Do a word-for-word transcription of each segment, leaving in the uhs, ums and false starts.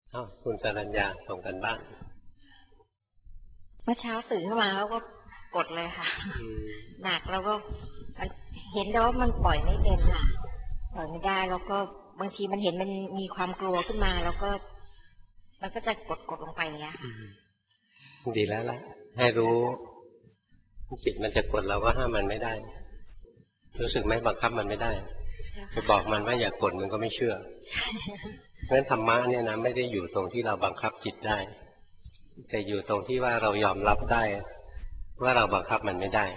อ้าวคุณสรัญญาส่งกันบ้านเมื่อเช้าตื่นขึ้นมาแล้วก็กดเลยค่ะหนักแล้วก็เห็นแล้วว่ามันปล่อยไม่เป็นค่ะปล่อยไม่ได้แล้วก็บางทีมันเห็นมันมีความกลัวขึ้นมาแล้วก็มันก็จะกดกดลงไปอย่างเงี้ยดีแล้วล่ะให้รู้จิตมันจะกดเราก็ห้ามมันไม่ได้รู้สึกไหมบังคับมันไม่ได้ไปบอกมันว่าอย่ากดมันก็ไม่เชื่อเพราะฉะนั้นธรรมะเนี่ยนะไม่ได้อยู่ตรงที่เราบังคับจิตได้แต่อยู่ตรงที่ว่าเรายอมรับได้ว่าเราบังคับมันไม่ได้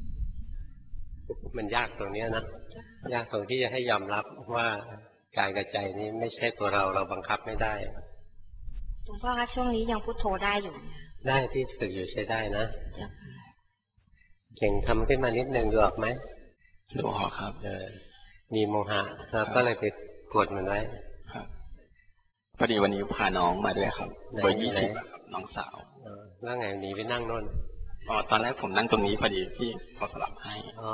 มันยากตรงนี้นะยากตรงที่จะให้ยอมรับว่ากายกับใจนี้ไม่ใช่ตัวเราเราบังคับไม่ได้หลวงพ่อคะช่วงนี้ยังพุทโธได้อยู่ได้ที่ฝึกอยู่ใช้ได้นะเก่งทำขึ้นมานิดนึงดูออกไหมดูออกครับเออมีโมหะเราก็เลยไปกดมันไว้ครับพอดีวันนี้พาน้องมาด้วยครับเบอร์ยี่สิบน้องสาวแล้วไงหนีไปนั่งโน่นอ๋อตอนแรกผมนั่งตรงนี้พอดีพี่เขาสลับให้อ๋อ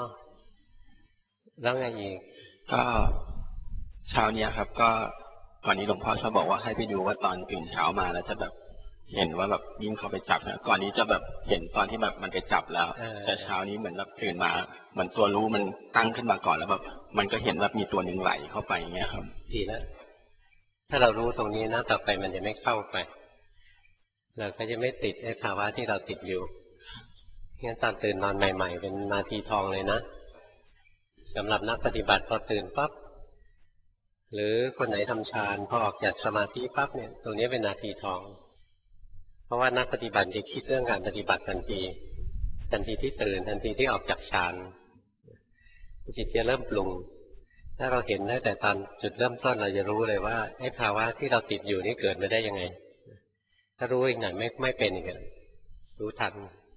แล้วไงอีกก็เช้าเนี้ยครับก็ก่อนนี้หลวงพ่อชอบบอกว่าให้ไปดูว่าตอนตื่นเช้ามาแล้วจะแบบเห็นว่าแบบยิ่งเขาไปจับนะก่อนนี้จะแบบเห็นตอนที่แบบมันไปจับแล้วแต่เช้านี้เหมือนแบบตื่นมาเหมือนตัวรู้มันตั้งขึ้นมาก่อนแล้วแบบมันก็เห็นแบบมีตัวหนึ่งไหลเข้าไปอย่างเงี้ยครับดีแล้วถ้าเรารู้ตรงนี้นะต่อไปมันจะไม่เข้าไปเราก็จะไม่ติดไอ้ภาวะที่เราติดอยู่งั้นตอนตื่นนอนใหม่ๆเป็นนาทีทองเลยนะสำหรับนักปฏิบัติพอตื่นปั๊บหรือคนไหนทำฌานพอออกจากสมาธิปั๊บเนี่ยตรงนี้เป็นนาทีทองเพราะว่านักปฏิบัติจะคิดเรื่องการปฏิบัติทันทีทันทีที่ตื่นทันทีที่ออกจากฌานจิตจะเริ่มปรุงถ้าเราเห็นได้แต่ตอนจุดเริ่มต้นเราจะรู้เลยว่าไอ้ภาวะที่เราติดอยู่นี่เกิดมาได้ยังไงถ้ารู้อีกหน่อยไม่ไม่เป็นอีกรู้ทัน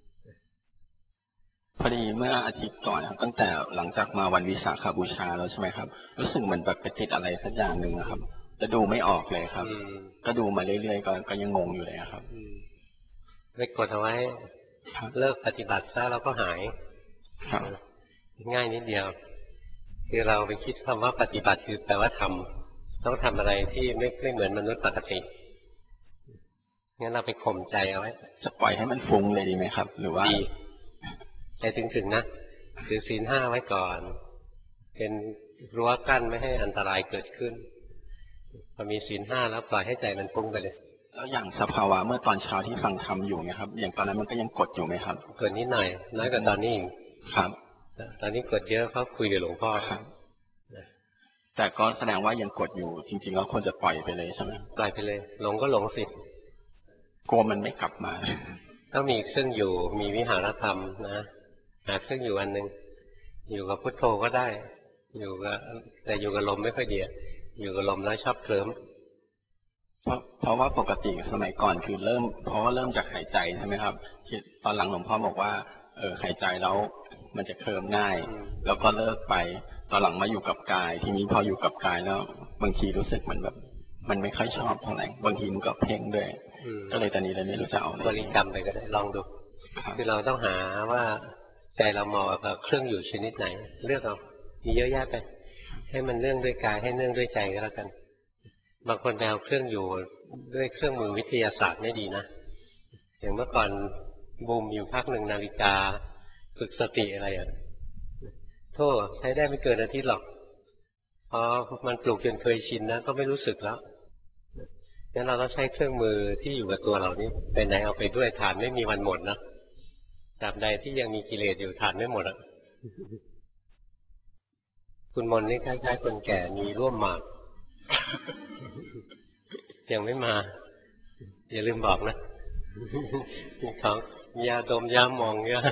พอดีเมื่ออาทิตย์ก่อนครับตั้งแต่หลังจากมาวันวิสาขบูชาแล้วใช่ไหมครับรู้สึกเหมือนแบบไปติดอะไรสักอย่างหนึ่งครับจะดูไม่ออกเลยครับก็ดูมาเรื่อยๆก็ก็ยังงงอยู่เลยครับไปกดเอาไว้เลิกปฏิบัติซะแล้วก็หายง่ายนิดเดียวคือเราไปคิดคำว่าปฏิบัติคือแปลว่าทำต้องทำอะไรที่ไม่ไม่เหมือนมนุษย์ปกติงั้นเราไปข่มใจเอาไว้จะปล่อยให้มันฟุ้งเลยดีไหมครับหรือว่าดีใจถึงๆนะคือศีลห้าไว้ก่อนเป็นรั้วกั้นไม่ให้อันตรายเกิดขึ้นพอมีศีลห้าแล้วปล่อยให้ใจมันฟุ้งไปเลยแล้วอย่างสภาวะเมื่อตอนเช้าที่ฟังธรรมอยู่นะครับอย่างตอนนั้นมันก็ยังกดอยู่ไหมครับกดนิดหน่อยน้อยกว่าตอนนี้ครับตอนนี้กดเยอะเพราะคุยกับหลวงพ่อครับแต่ก็แสดงว่ายังกดอยู่จริงๆแล้วควรจะปล่อยไปเลยใช่ไหมปล่อยไปเลยหลงก็หลงสิกลัวมันไม่กลับมาต้องมีเครื่องอยู่มีวิหารธรรมนะหาเครื่องอยู่อันหนึ่งอยู่กับพุทโธก็ได้อยู่กับแต่อยู่กับลมไม่ค่อยดีอยู่กับลมแล้วชอบเคลิ้มเพราะเพราะว่าปกติสมัยก่อนคือเริ่มเพราะว่าเริ่มจากหายใจใช่ไหมครับตอนหลังหลวงพ่อบอกว่าเออหายใจแล้วมันจะเคลิ้มง่ายแล้วก็เลิกไปตอนหลังมาอยู่กับกายทีนี้พออยู่กับกายแล้วบางทีรู้สึกเหมือนแบบมันไม่ค่อยชอบเท่าไหร่บางทีมันก็เพ่งด้วยก็เลยตอนนี้เลยไม่รู้จะเอาบริกรรมไปก็ได้ลองดูคือเราต้องหาว่าใจเราเหมาะกับเครื่องอยู่ชนิดไหนเลือกเอามีเยอะแยะไปให้มันเนื่องด้วยกายให้เนื่องด้วยใจก็แล้วกันบางคนไปเอาเครื่องอยู่ด้วยเครื่องมือวิทยาศาสตร์ไม่ดีนะอย่างเมื่อก่อนบูมอยู่พักหนึ่งนาฬิกาฝึกสติอะไรอ่ะโทษใช้ได้ไม่เกินอาทิตย์หรอกพอมันปลูกจนเคยชินนะก็ไม่รู้สึกแล้วงั้นเราต้องใช้เครื่องมือที่อยู่กับตัวเรานี้ไปไหนเอาไปด้วยฐานไม่มีวันหมดนะตราบใดที่ยังมีกิเลสอยู่ฐานไม่หมดอ่ะคุณมนนี่คล้ายๆคนแก่มีร่วมหมากยังไม่มาอย่าลืมบอกนะมีของยาดมยามองเยอะ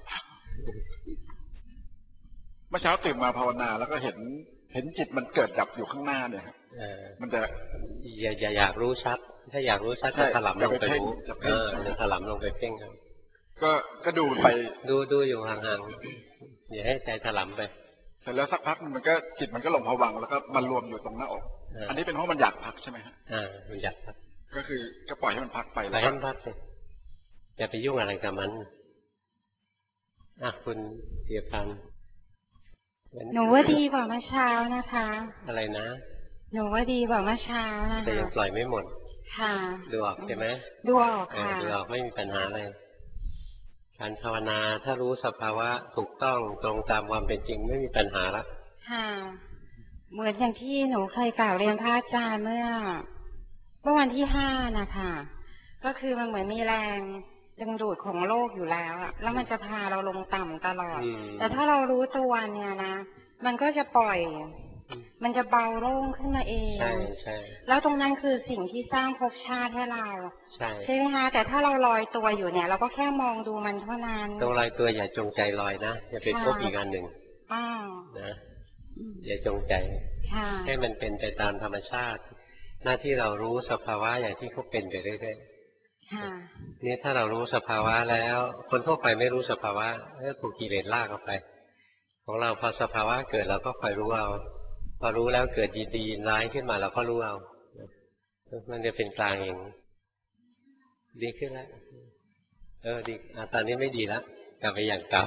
เมื่อเช้าตื่นมาภาวนาแล้วก็เห็นเห็นจิตมันเกิดดับอยู่ข้างหน้าเนี่ยมันจะอย่าอย่าอยากรู้ชัดถ้าอยากรู้ชัดก็ถลำลงไปรู้เออจะถลำลงไปเพ่งครับก็ก็ดูไปดูดูอยู่ห่างๆอย่าให้ใจถลำไปเสร็จแล้วสักพักมันก็จิตมันก็ลงผวังแล้วก็มันรวมอยู่ตรงหน้าอกอันนี้เป็นเพราะมันอยากพักใช่ไหมฮะอ่ามันอยากพักก็คือก็ปล่อยให้มันพักไปปล่อยให้มันพักไปอย่าไปยุ่งอะไรกับมันอ่ะคุณเสียพันหนูว่าดีกว่าเมื่อเช้านะคะอะไรนะหนูว่าดีกว่าเมื่อเช้านะคะแต่ยังปล่อยไม่หมดค่ะดูออกใช่ไหมดูออกค่ะดูออกไม่มีปัญหาเลยการภาวนาถ้ารู้สภาวะถูกต้องตรงตามความเป็นจริงไม่มีปัญหาละค่ะเหมือนอย่างที่หนูเคยกล่าวเรียนพระอาจารย์เมื่อเมื่อวันที่ห้านะคะก็คือมันเหมือนมีแรงดึงดูดของโลกอยู่แล้วอะแล้วมันจะพาเราลงต่ำตลอดแต่ถ้าเรารู้ตัวเนี่ยนะมันก็จะปล่อยมันจะเบาโล่งขึ้นมาเองใช่ใช่แล้วตรงนั้นคือสิ่งที่สร้างภพชาติให้เราใช่ใช่ไหมคะแต่ถ้าเราลอยตัวอยู่เนี่ยเราก็แค่มองดูมันเท่านั้นตรงลอยตัวอย่าจงใจลอยนะอย่าเป็นภพอีกอันหนึ่งนะอย่าจงใจให้มันเป็นไปตามธรรมชาติหน้าที่เรารู้สภาวะอย่างที่เขาเป็นไปเรื่อยๆนี่ถ้าเรารู้สภาวะแล้วคนทั่วไปไม่รู้สภาวะก็ถูกกิเลสลากออกไปของเราพอสภาวะเกิดเราก็คอยรู้เอาพอรู้แล้วเกิดดีๆร้ายขึ้นมาเราก็รู้เอามันจะเป็นกลางเองดีขึ้นแล้วเออดีอ่ะตอนนี้ไม่ดีแล้วกลับไปอย่างเก่า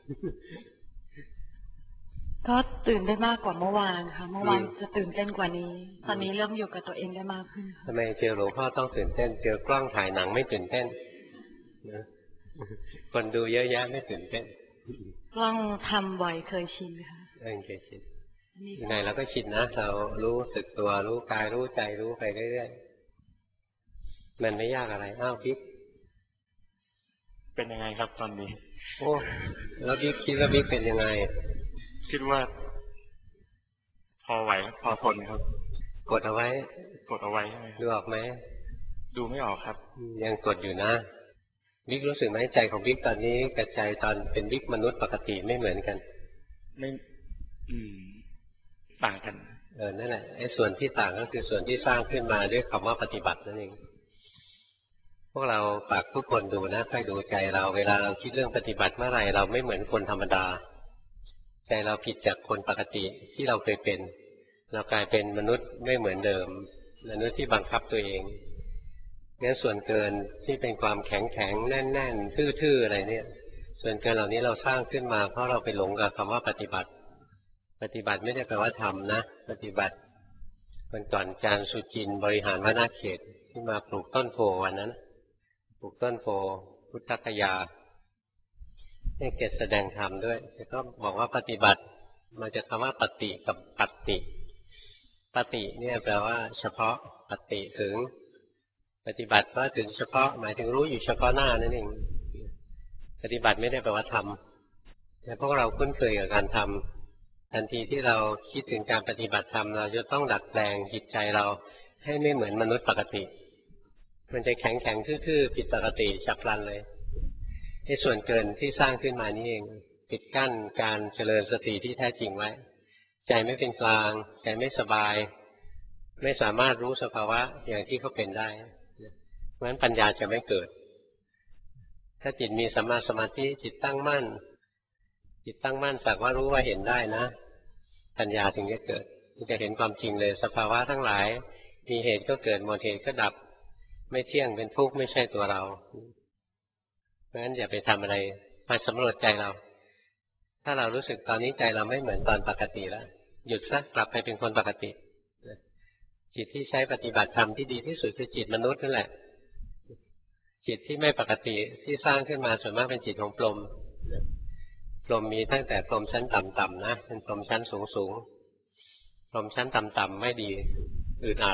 ก็ตื่นได้มากกว่าเมื่อวานค่ะเมื่อวานจะตื่นเต้นกว่านี้ตอนนี้เริ่มอยู่กับตัวเองได้มากขึ้นทำไมเจอหลวงพ่อต้องตื่นเต้นเจอกล้องถ่ายหนังไม่ตื่นเต้นนะคนดูเยอะแยะไม่ตื่นเต้นกล้องทำบ่อยเคยชินค่ะเออเคยชินยังไงเราก็ชินนะเรารู้สึกตัวรู้กายรู้ใจรู้ไปเรื่อยๆมันไม่ยากอะไรอ้าวบิ๊กเป็นยังไงครับตอนนี้โอ้แล้วบิ๊กคิดว่าบิ๊กเป็นยังไงคิดว่าพอไหวพอทนครับกดเอาไว้กดเอาไว้ใช่ไหมดูออกไหมดูไม่ออกครับยังกดอยู่นะบิ๊กรู้สึกไหมใจของบิ๊กตอนนี้กับใจตอนเป็นบิ๊กมนุษย์ปกติไม่เหมือนกันไม่อืมต่างกันเออนั่นแหละไอ้ส่วนที่ต่างก็คือส่วนที่สร้างขึ้นมาด้วยคำว่าปฏิบัตินั่นเองพวกเราฝากทุกคนดูนะค่อยดูใจเราเวลาเราคิดเรื่องปฏิบัติเมื่อไหร่เราไม่เหมือนคนธรรมดาใจเราผิดจากคนปกติที่เราเคยเป็นเรากลายเป็นมนุษย์ไม่เหมือนเดิมมนุษย์ที่บังคับตัวเองงั้นส่วนเกินที่เป็นความแข็งแข็งแน่นแน่นทื่อๆอะไรเนี่ยส่วนเกินเหล่านี้เราสร้างขึ้นมาเพราะเราไปหลงกับคำว่าปฏิบัติปฏิบัติไม่ได้แปลว่าทำนะปฏิบัติวันก่อนอาจารย์สุจินบริหารวนาเขตที่มาปลูกต้นโพวันนั้นปลูกต้นโพพุทธคยาให้เกศแสดงธรรมด้วยแต่ก็บอกว่าปฏิบัติมาจากคำว่าปฏิกับปัตติปฏิเนี่ยแปลว่าเฉพาะปฏิถึงปฏิบัติก็ถึงเฉพาะหมายถึงรู้อยู่เฉพาะหน้านั่นเองปฏิบัติไม่ได้แปลว่าทำแต่พวกเราคุ้นเคยกับการทำทันทีที่เราคิดถึงการปฏิบัติธรรมเราจะต้องดัดแปลงจิตใจเราให้ไม่เหมือนมนุษย์ปกติมันจะแข็งแข็งทื่อๆผิดปกติฉับพลันเลยไอ้ส่วนเกินที่สร้างขึ้นมานี่เองปิดกั้นการเจริญสติที่แท้จริงไว้ใจไม่เป็นกลางใจไม่สบายไม่สามารถรู้สภาวะอย่างที่เขาเป็นได้เพราะฉะนั้นปัญญาจะไม่เกิดถ้าจิตมีสัมมาสมาธิจิตตั้งมั่นจิตตั้งมั่นสักว่ารู้ว่าเห็นได้นะปัญญาถึงจะเกิดจะเห็นความจริงเลยสภาวะทั้งหลายมีเหตุก็เกิดหมดเหตุก็ดับไม่เที่ยงเป็นทุกข์ไม่ใช่ตัวเราเพราะฉะนั้นอย่าไปทำอะไรมาสำรวจใจเราถ้าเรารู้สึกตอนนี้ใจเราไม่เหมือนตอนปกติแล้วหยุดซะกลับไปเป็นคนปกติจิตที่ใช้ปฏิบัติธรรมที่ดีที่สุดคือจิตมนุษย์นั่นแหละจิตที่ไม่ปกติที่สร้างขึ้นมาส่วนมากเป็นจิตของพรหมพรหมมีตั้งแต่พรหมชั้นต่ำๆนะเป็นพรหมชั้นสูงๆพรหมชั้นต่ำๆไม่ดีอึดอัด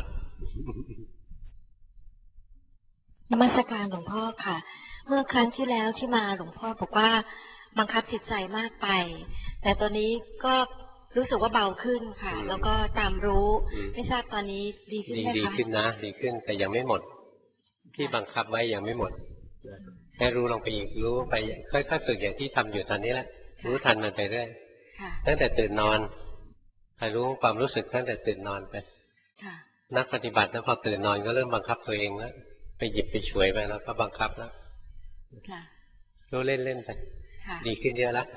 นมัสการหลวงพ่อค่ะเมื่อครั้งที่แล้วที่มาหลวงพ่อบอกว่าบังคับจิตใจมากไปแต่ตอนนี้ก็รู้สึกว่าเบาขึ้นค่ะแล้วก็ตามรู้ไม่ทราบตอนนี้ดีขึ้นไหมคะดีขึ้นนะดีขึ้นแต่ยังไม่หมดที่บังคับไว้ยังไม่หมดให้รู้ลงไปอีกรู้ไปค่อยๆฝึกอย่างที่ทำอยู่ตอนนี้แหละรู้ทันมันไปเรื่อยตั้งแต่ตื่นนอนใครรู้ความรู้สึกตั้งแต่ตื่นนอนไปนักปฏิบัติแล้วพอตื่นนอนก็เริ่มบังคับตัวเองแล้วไปหยิบไปฉวยไปแล้วก็บังคับแล้วรู้เล่นๆไปดีขึ้นเยอะแล้ว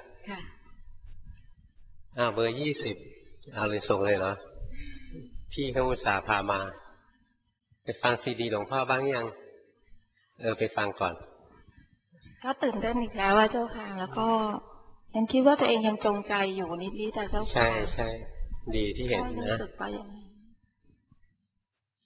อ้าวเบอร์ยี่สิบเอาเลยส่งเลยเหรอพี่เขาอุตส่าห์พามาไปฟังซีดีหลวงพ่อบ้างยังเออไปฟังก่อนก็ตื่นเต้นอีกแล้วว่าเจ้าค่ะแล้วก็ยังคิดว่าตัวเองยังจงใจอยู่นิดๆแต่เจ้าค่ะใช่ใช่ดีที่เห็นนะ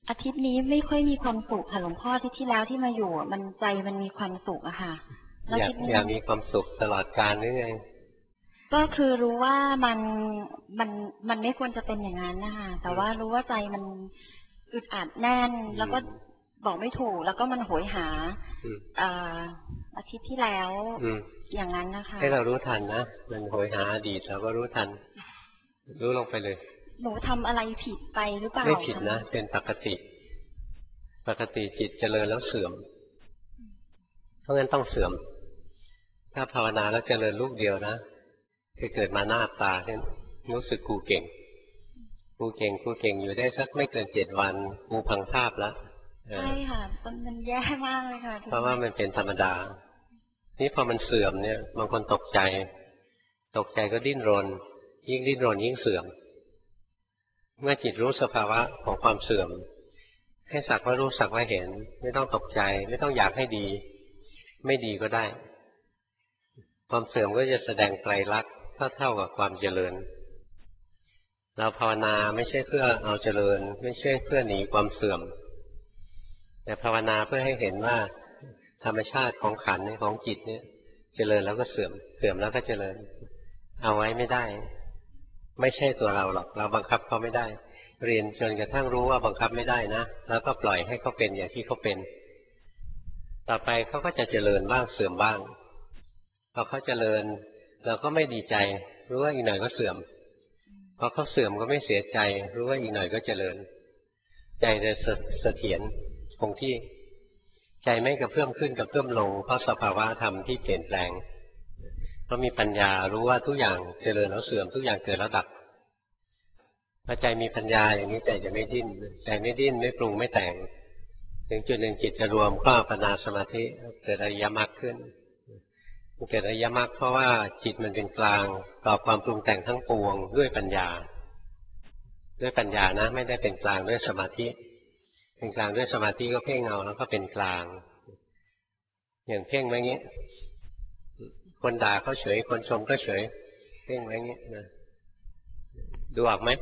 อาทิตย์นี้ไม่ค่อยมีความสุขค่ะหลวงพ่อที่ที่แล้วที่มาอยู่มันใจมันมีความสุขอะค่ะอยากอยากมีความสุขตลอดกาลหรือไงก็คือรู้ว่ามันมันมันไม่ควรจะเป็นอย่างนั้นนะคะแต่ว่ารู้ว่าใจมันอึดอัดแน่นแล้วก็บอกไม่ถูกแล้วก็มันโหยหาอาทิตย์ที่แล้วอย่างนั้นนะคะให้เรารู้ทันนะมันโหยหาอดีตเราก็รู้ทันรู้ลงไปเลยหนูทำอะไรผิดไปหรือเปล่าไม่ผิดนะเป็นปกติปกติจิตเจริญแล้วเสื่อมเพราะงั้นต้องเสื่อมถ้าภาวนาแล้วเจริญลูกเดียวนะคือเกิดมาหน้าตาเช่นรู้สึกกูเก่งกูเก่งกูเก่งอยู่ได้สักไม่เกินเจ็ดวันกูพังภาพแล้วใช่ค่ะมันแย่มากเลยค่ะเพราะว่ามันเป็นธรรมดานี่พอมันเสื่อมเนี่ยบางคนตกใจตกใจก็ดิ้นรนยิ่งดิ้นรนยิ่งเสื่อมเมื่อจิตรู้สภาวะของความเสื่อมให้สักว่ารู้สักว่าเห็นไม่ต้องตกใจไม่ต้องอยากให้ดีไม่ดีก็ได้ความเสื่อมก็จะแสดงไตรลักษณ์เท่าๆกับความเจริญเราภาวนาไม่ใช่เพื่อเอาเจริญไม่ใช่เพื่อหนีความเสื่อมแต่ภาวนาเพื่อให้เห็นว่าธรรมชาติของขันธ์ของจิตเนี่ยเจริญแล้วก็เสื่อมเสื่อมแล้วก็เจริญเอาไว้ไม่ได้ไม่ใช่ตัวเราหรอกเราบังคับเขาไม่ได้เรียนจนกระทั่งรู้ว่าบังคับไม่ได้นะแล้วก็ปล่อยให้เขาเป็นอย่างที่เขาเป็นต่อไปเขาก็จะเจริญบ้างเสื่อมบ้างพอเขาเจริญเราก็ไม่ดีใจรู้ว่าอีกหน่อยก็เสื่อมพอเขาเสื่อมก็ไม่เสียใจรู้ว่าอีกหน่อยก็เจริญใจจะเสถียรคงที่ใจไม่กระเพื่อมขึ้นกระเพื่อมลงเพราะสภาวะธรรมที่เปลี่ยนแปลงเพราะมีปัญญารู้ว่าทุกอย่างเจริญแล้วเสื่อมทุกอย่างเกิดแล้วดับพอใจมีปัญญาอย่างนี้ใจจะไม่ดิ้นใจไม่ดิ้นไม่ปรุงไม่แต่งถึงจุดหนึ่งจิตจะรวมก็อัปปนาสมาธิเกิดอริยมรรคขึ้นเกิดอริยมรรคเพราะว่าจิตมันเป็นกลางต่อความปรุงแต่งทั้งปวงด้วยปัญญาด้วยปัญญานะไม่ได้เป็นกลางด้วยสมาธิเป็นกลางด้วยสมาธิก็เพ่งเอาแล้วก็เป็นกลางอย่างเพ่งไว้งี้คนด่าเขาเฉยคนชมก็เฉยเพ่งไว้งี้นะดูออกไหม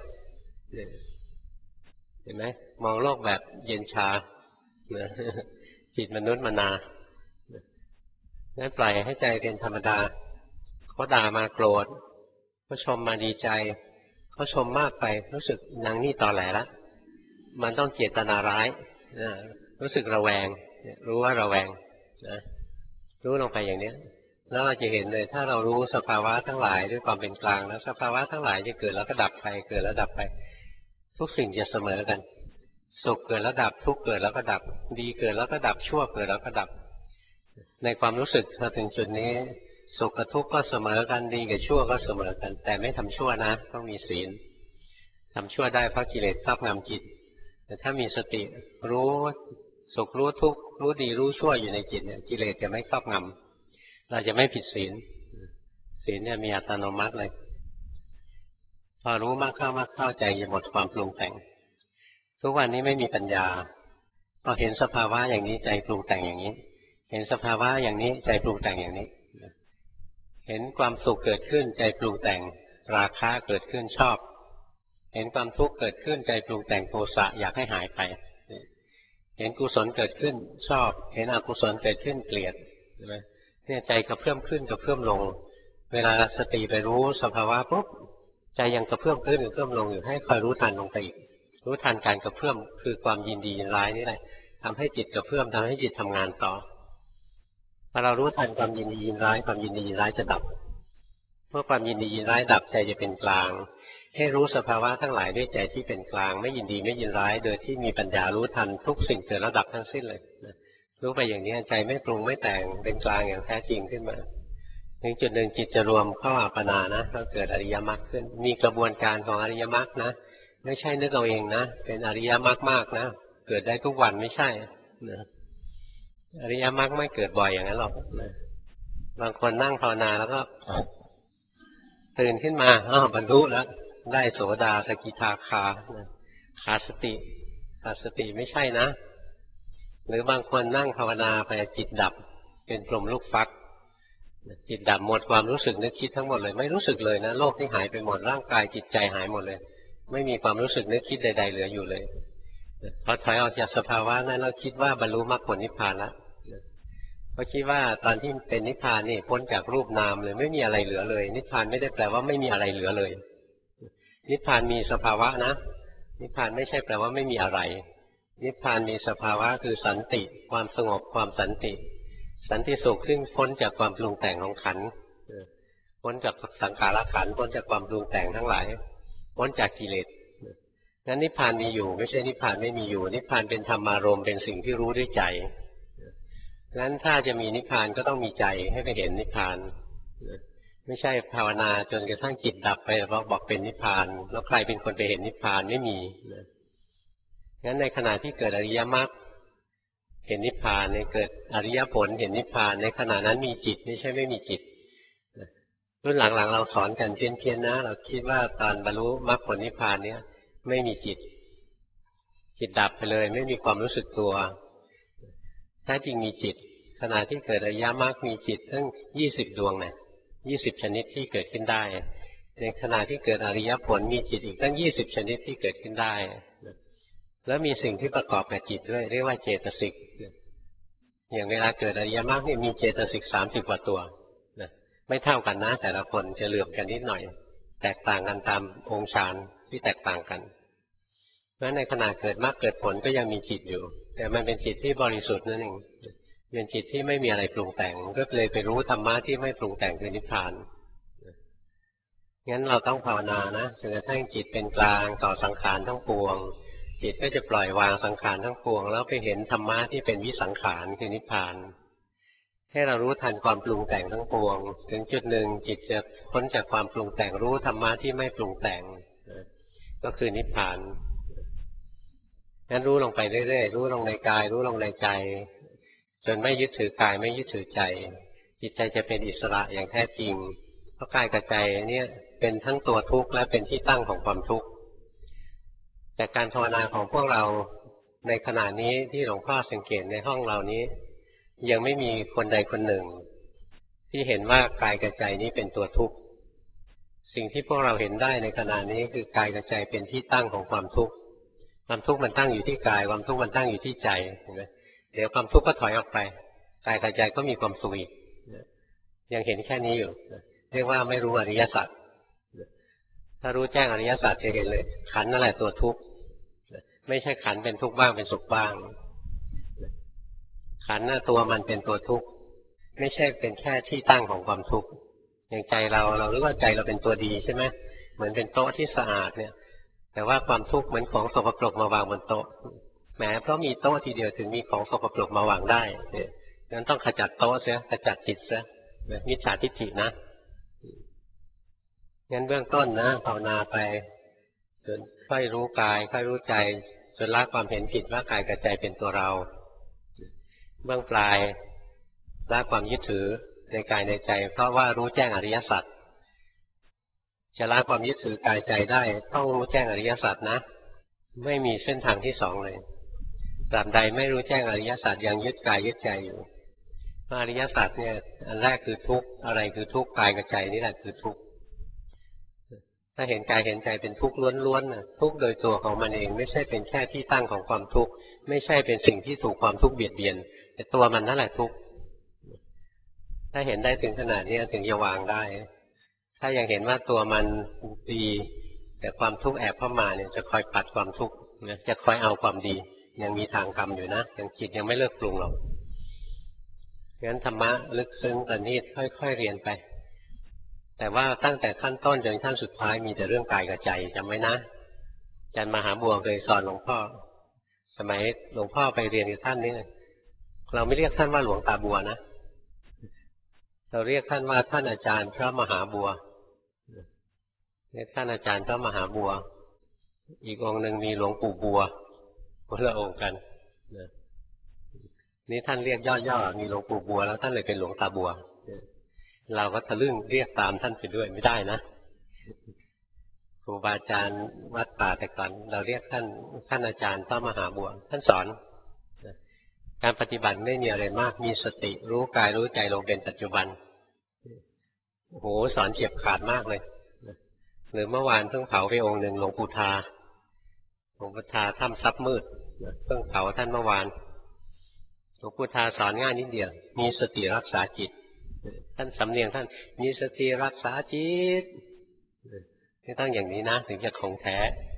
เห็นไหมมองโลกแบบเย็นชาจิตมนุษย์มนางั้นปล่อยให้ใจเป็นธรรมดาเขาด่ามาโกรธเขาชมมาดีใจเขาชมมากไปรู้สึกนางนี่ตอแหลละมันต้องเจตนาร้ายรู้สึกระแวงรู้ว่าระแวงนะรู้ลงไปอย่างนี้แล้วเราจะเห็นเลยถ้าเรารู้สภาวะทั้งหลายด้วยความเป็นกลางแล้วสภาวะทั้งหลายจะเกิดแล้วก็ดับไปเกิดแล้วดับไปทุกสิ่งจะเสมอกันสุขเกิดแล้วดับทุกข์เกิดแล้วก็ดับดีเกิดแล้วก็ดับชั่วเกิดแล้วก็ดับในความรู้สึกพอถึงจุดนี้สุขกับทุกข์ก็เสมอกันดีกับชั่วก็เสมอกันแต่ไม่ทำชั่วนะต้องมีศีลทำชั่วได้เพราะกิเลสครอบงำจิตแต่ถ้ามีสติรู้สุขรู้ทุกข์รู้ดีรู้ชั่วอยู่ในจิตเนี่ยกิเลสจะไม่ครอบงำเราจะไม่ผิดศีลศีลเนี่ยมีอัตโนมัติเลยพอรู้มากเข้ามากเข้าใจจะหมดความปรุงแต่งทุกวันนี้ไม่มีปัญญาพอเห็นสภาวะอย่างนี้ใจปรุงแต่งอย่างนี้เห็นสภาวะอย่างนี้ใจปรุงแต่งอย่างนี้เห็นความสุขเกิดขึ้นใจปรุงแต่งราคะเกิดขึ้นชอบเห็นความทุกข์เกิดขึ้นใจปรุงแต่งโทสะอยากให้หายไปเห็นกุศลเกิดขึ้นชอบเห็นอกุศลเกิดขึ้นเกลียดใช่ไหมเนี่ยใจกระเพื่อมขึ้นกระเพื่อมลงเวลาสติไปรู้สภาวะปุ๊บใจยังกระเพื่อมขึ้นกระเพื่อมลงอยู่ให้คอยรู้ทันลงไปอีกรู้ทันการกระเพื่อมคือความยินดียินร้ายนี่แหละทำให้จิตกระเพื่อมทำให้จิตทำงานต่อพอเรารู้ทันความยินดียินร้ายความยินดียินร้ายจะดับเมื่อความยินดียินร้ายดับใจจะเป็นกลางให้รู้สภาวะทั้งหลายด้วยใจที่เป็นกลางไม่ยินดีไม่ยินร้ายโดยที่มีปัญญารู้ทันทุกสิ่งเกิดแล้วดับทั้งสิ้นเลยนะรู้ไปอย่างนี้ใจไม่ปรุงไม่แต่งเป็นกลางอย่างแท้จริงขึ้นมาถึงจุดหนึ่งจิตจะรวมเข้าอัปปนานะแล้วเกิดอริยมรรคขึ้นมีกระบวนการของอริยมรรคนะไม่ใช่นึกเอาเองนะเป็นอริยมรรคมากนะเกิดได้ทุกวันไม่ใช่นะอริยมรรคไม่เกิดบ่อยอย่างนั้นหรอกนะบางคนนั่งภาวนาแล้วก็ตื่นขึ้นมาอ้าวบรรลุแล้วได้โสดาสกิทาคาขาดสติขาดสติไม่ใช่นะหรือบางคนนั่งภาวนาไปจิตดับเป็นพรหมลูกฟักจิตดับหมดความรู้สึกนึกคิดทั้งหมดเลยไม่รู้สึกเลยนะโลกที่หายไปหมดร่างกายจิตใจหายหมดเลยไม่มีความรู้สึกนึกคิดใดๆเหลืออยู่เลยพอถอยออกจากสภาวะนั้นเราคิดว่าบรรลุมรรคผลนิพพานแล้วเพราะคิดว่าตอนที่เป็นนิพพานนี่พ้นจากรูปนามเลยไม่มีอะไรเหลือเลยนิพพานไม่ได้แปลว่าไม่มีอะไรเหลือเลยนิพพานมีสภาวะนะนิพพานไม่ใช่แปลว่าไม่มีอะไรนิพพานมีสภาวะคือสันติความสงบความสันติสันติสุขซึ่งพ้นจากความปรุงแต่งของขันธ์พ้นจากสังขารขันธ์พ้นจากความปรุงแต่งทั้งหลายพ้นจากกิเลสงั้นนิพพานมีอยู่ไม่ใช่นิพพานไม่มีอยู่นิพพานเป็นธรรมารมณ์เป็นสิ่งที่รู้ด้วยใจงั้นถ้าจะมีนิพพานก็ต้องมีใจให้ไปเห็นนิพพานไม่ใช่ภาวนาจนกระทั่งจิตดับไปแล้วบอกเป็นนิพพานแล้วใครเป็นคนไปเห็นนิพพานไม่มีงั้นในขณะที่เกิดอริยมรรคเห็นนิพพานในเกิดอริยผลเห็นนิพพานในขณะนั้นมีจิตไม่ใช่ไม่มีจิตรุ่นหลังๆเราสอนกันเพี้ยนๆนะเราคิดว่าตอนบรรลุมรรคผลนิพพานเนี้ยไม่มีจิตจิตดับไปเลยไม่มีความรู้สึกตัวแท้จริงมีจิตขณะที่เกิดอริยมรรคมีจิตตั้งยี่สิบดวงนะยี่สิบชนิดที่เกิดขึ้นได้ในขณะที่เกิดอริยผลมีจิตอีกตั้งยี่สิบชนิดที่เกิดขึ้นได้แล้วมีสิ่งที่ประกอบกับจิตด้วยเรียกว่าเจตสิกอย่างเวลาเกิดอริยมรรคเนี่ยมีเจตสิกสามสิบกว่าตัวนะไม่เท่ากันนะแต่ละคนจะเหลื่อมกันนิดหน่อยแตกต่างกันตามองค์ฌานที่แตกต่างกันเพราะในขณะเกิดมรรคเกิดผลก็ยังมีจิตอยู่แต่มันเป็นจิตที่บริสุทธิ์นั่นเองเป็นจิตที่ไม่มีอะไรปรุงแต่งก็เลยไปรู้ธรรมะที่ไม่ปรุงแต่งคือนิพพานงั้นเราต้องภาวนานะจนกระทั่งจิตเป็นกลางต่อสังขารทั้งปวงจิตก็จะปล่อยวางสังขารทั้งปวงแล้วไปเห็นธรรมะที่เป็นวิสังขารคือนิพพานให้เรารู้ทันความปรุงแต่งทั้งปวงถึงจุดหนึ่งจิตจะพ้นจากความปรุงแต่งรู้ธรรมะที่ไม่ปรุงแต่งก็คือนิพพานงั้นรู้ลงไปเรื่อยๆรู้ลงในกายรู้ลงในใจจนไม่ยึดถือกายไม่ยึดถือใจจิตใจจะเป็นอิสระอย่างแท้จริงเพราะกายกับใจเนี่ยเป็นทั้งตัวทุกข์และเป็นที่ตั้งของความทุกข์แต่การภาวนาของพวกเราในขณะนี้ที่หลวงพ่อสังเกตในห้องเรานี้ยังไม่มีคนใดคนหนึ่งที่เห็นว่ากายกับใจนี้เป็นตัวทุกข์สิ่งที่พวกเราเห็นได้ในขณะนี้คือกายกับใจเป็นที่ตั้งของความทุกข์ความทุกข์มันตั้งอยู่ที่กายความทุกข์มันตั้งอยู่ที่ใจเห็นไหมเดี๋ยวความทุกข์ก็ถอยออกไปกายกับใจก็มีความสุขอีกยังเห็นแค่นี้อยู่เรียกว่าไม่รู้อริยสัจถ้ารู้แจ้งอริยสัจจะเห็นเลยขันธ์นั่นแหละตัวทุกข์ไม่ใช่ขันธ์เป็นทุกข์บ้างเป็นสุขบ้างขันธ์น่ะตัวมันเป็นตัวทุกข์ไม่ใช่เป็นแค่ที่ตั้งของความทุกข์อย่างใจเราเรารู้ว่าใจเราเป็นตัวดีใช่ไหมเหมือนเป็นโต๊ะที่สะอาดเนี่ยแต่ว่าความทุกข์เหมือนของสกปรกมาวางบนโต๊ะแม้เพราะมีโต๊ะทีเดียวถึงมีของสกปรกมาวางได้เนี่ยงั้นต้องขจัดโต๊ะเสียขจัดจิตเสียมิจฉาทิฏฐินะงั้นเบื้องต้นนะภาวนาไปจนค่อยรู้กายค่อยรู้ใจจนละความเห็นผิดว่ากายกับใจเป็นตัวเราเบื้องปลายละความยึดถือในกายในใจเพราะว่ารู้แจ้งอริยสัจจะละความยึดถือกายใจได้ต้องรู้แจ้งอริยสัจนะไม่มีเส้นทางที่สองเลยตราบใดไม่รู้แจ้งอริยสัจยังยึดกายยึดใจอยู่อริยสัจเนี่ยอันแรกคือทุกข์อะไรคือทุกข์กายกับใจนี่แหละคือทุกข์ถ้าเห็นกายเห็นใจเป็นทุกข์ล้วนๆทุกข์โดยตัวของมันเองไม่ใช่เป็นแค่ที่ตั้งของความทุกข์ไม่ใช่เป็นสิ่งที่ถูกความทุกข์เบียดเบียนแต่ตัวมันนั่นแหละทุกข์ถ้าเห็นได้ถึงขนาดนี้ถึงจะวางได้ถ้ายังเห็นว่าตัวมันดีแต่ความทุกข์แอบเข้ามาเนี่ยจะคอยปัดความทุกข์นะจะคอยเอาความดียังมีทางทำอยู่นะยังจิตยังไม่เลิกปรุงหรอกงั้นธรรมะลึกซึ้งประณีตค่อยๆเรียนไปแต่ว่าตั้งแต่ขั้นต้นจนขั้นสุดท้ายมีแต่เรื่องกายกับใจจำไว้นะอาจารย์มหาบัวเคยสอนหลวงพ่อสมัยหลวงพ่อไปเรียนกับท่านนี่เราไม่เรียกท่านว่าหลวงตาบัวนะเราเรียกท่านว่าท่านอาจารย์พระมหาบัวเรียกท่านอาจารย์พระมหาบัวอีกองค์หนึ่งมีหลวงปู่บัวคนละองค์กันนี่ท่านเรียกย่อๆมีหลวงปู่บัวแล้วท่านเลยเป็นหลวงตาบัวเราก็ทะลึ่งเรียกตามท่านไปด้วยไม่ได้นะครูบาอาจารย์วัดป่าแต่ก่อนเราเรียกท่านท่านอาจารย์พระมหาบัวท่านสอนการปฏิบัติไม่มีอะไรมากมีสติรู้กายรู้ใจลงเป็นปัจจุบันโอ้โหสอนเฉียบขาดมากเลยหรือเมื่อวานเพิ่งเผาไปองค์หนึ่งหลวงปู่ทาหลวงปู่ทาถ้ำซับมืดเพิ่งเผาท่านเมื่อวานหลวงปู่ทาสอนง่ายนิดเดียวมีสติรักษาจิตท่านสำเนียงท่านมีสติรักษาจิตไม่ต้องอย่างนี้นะถึงจะคงแท้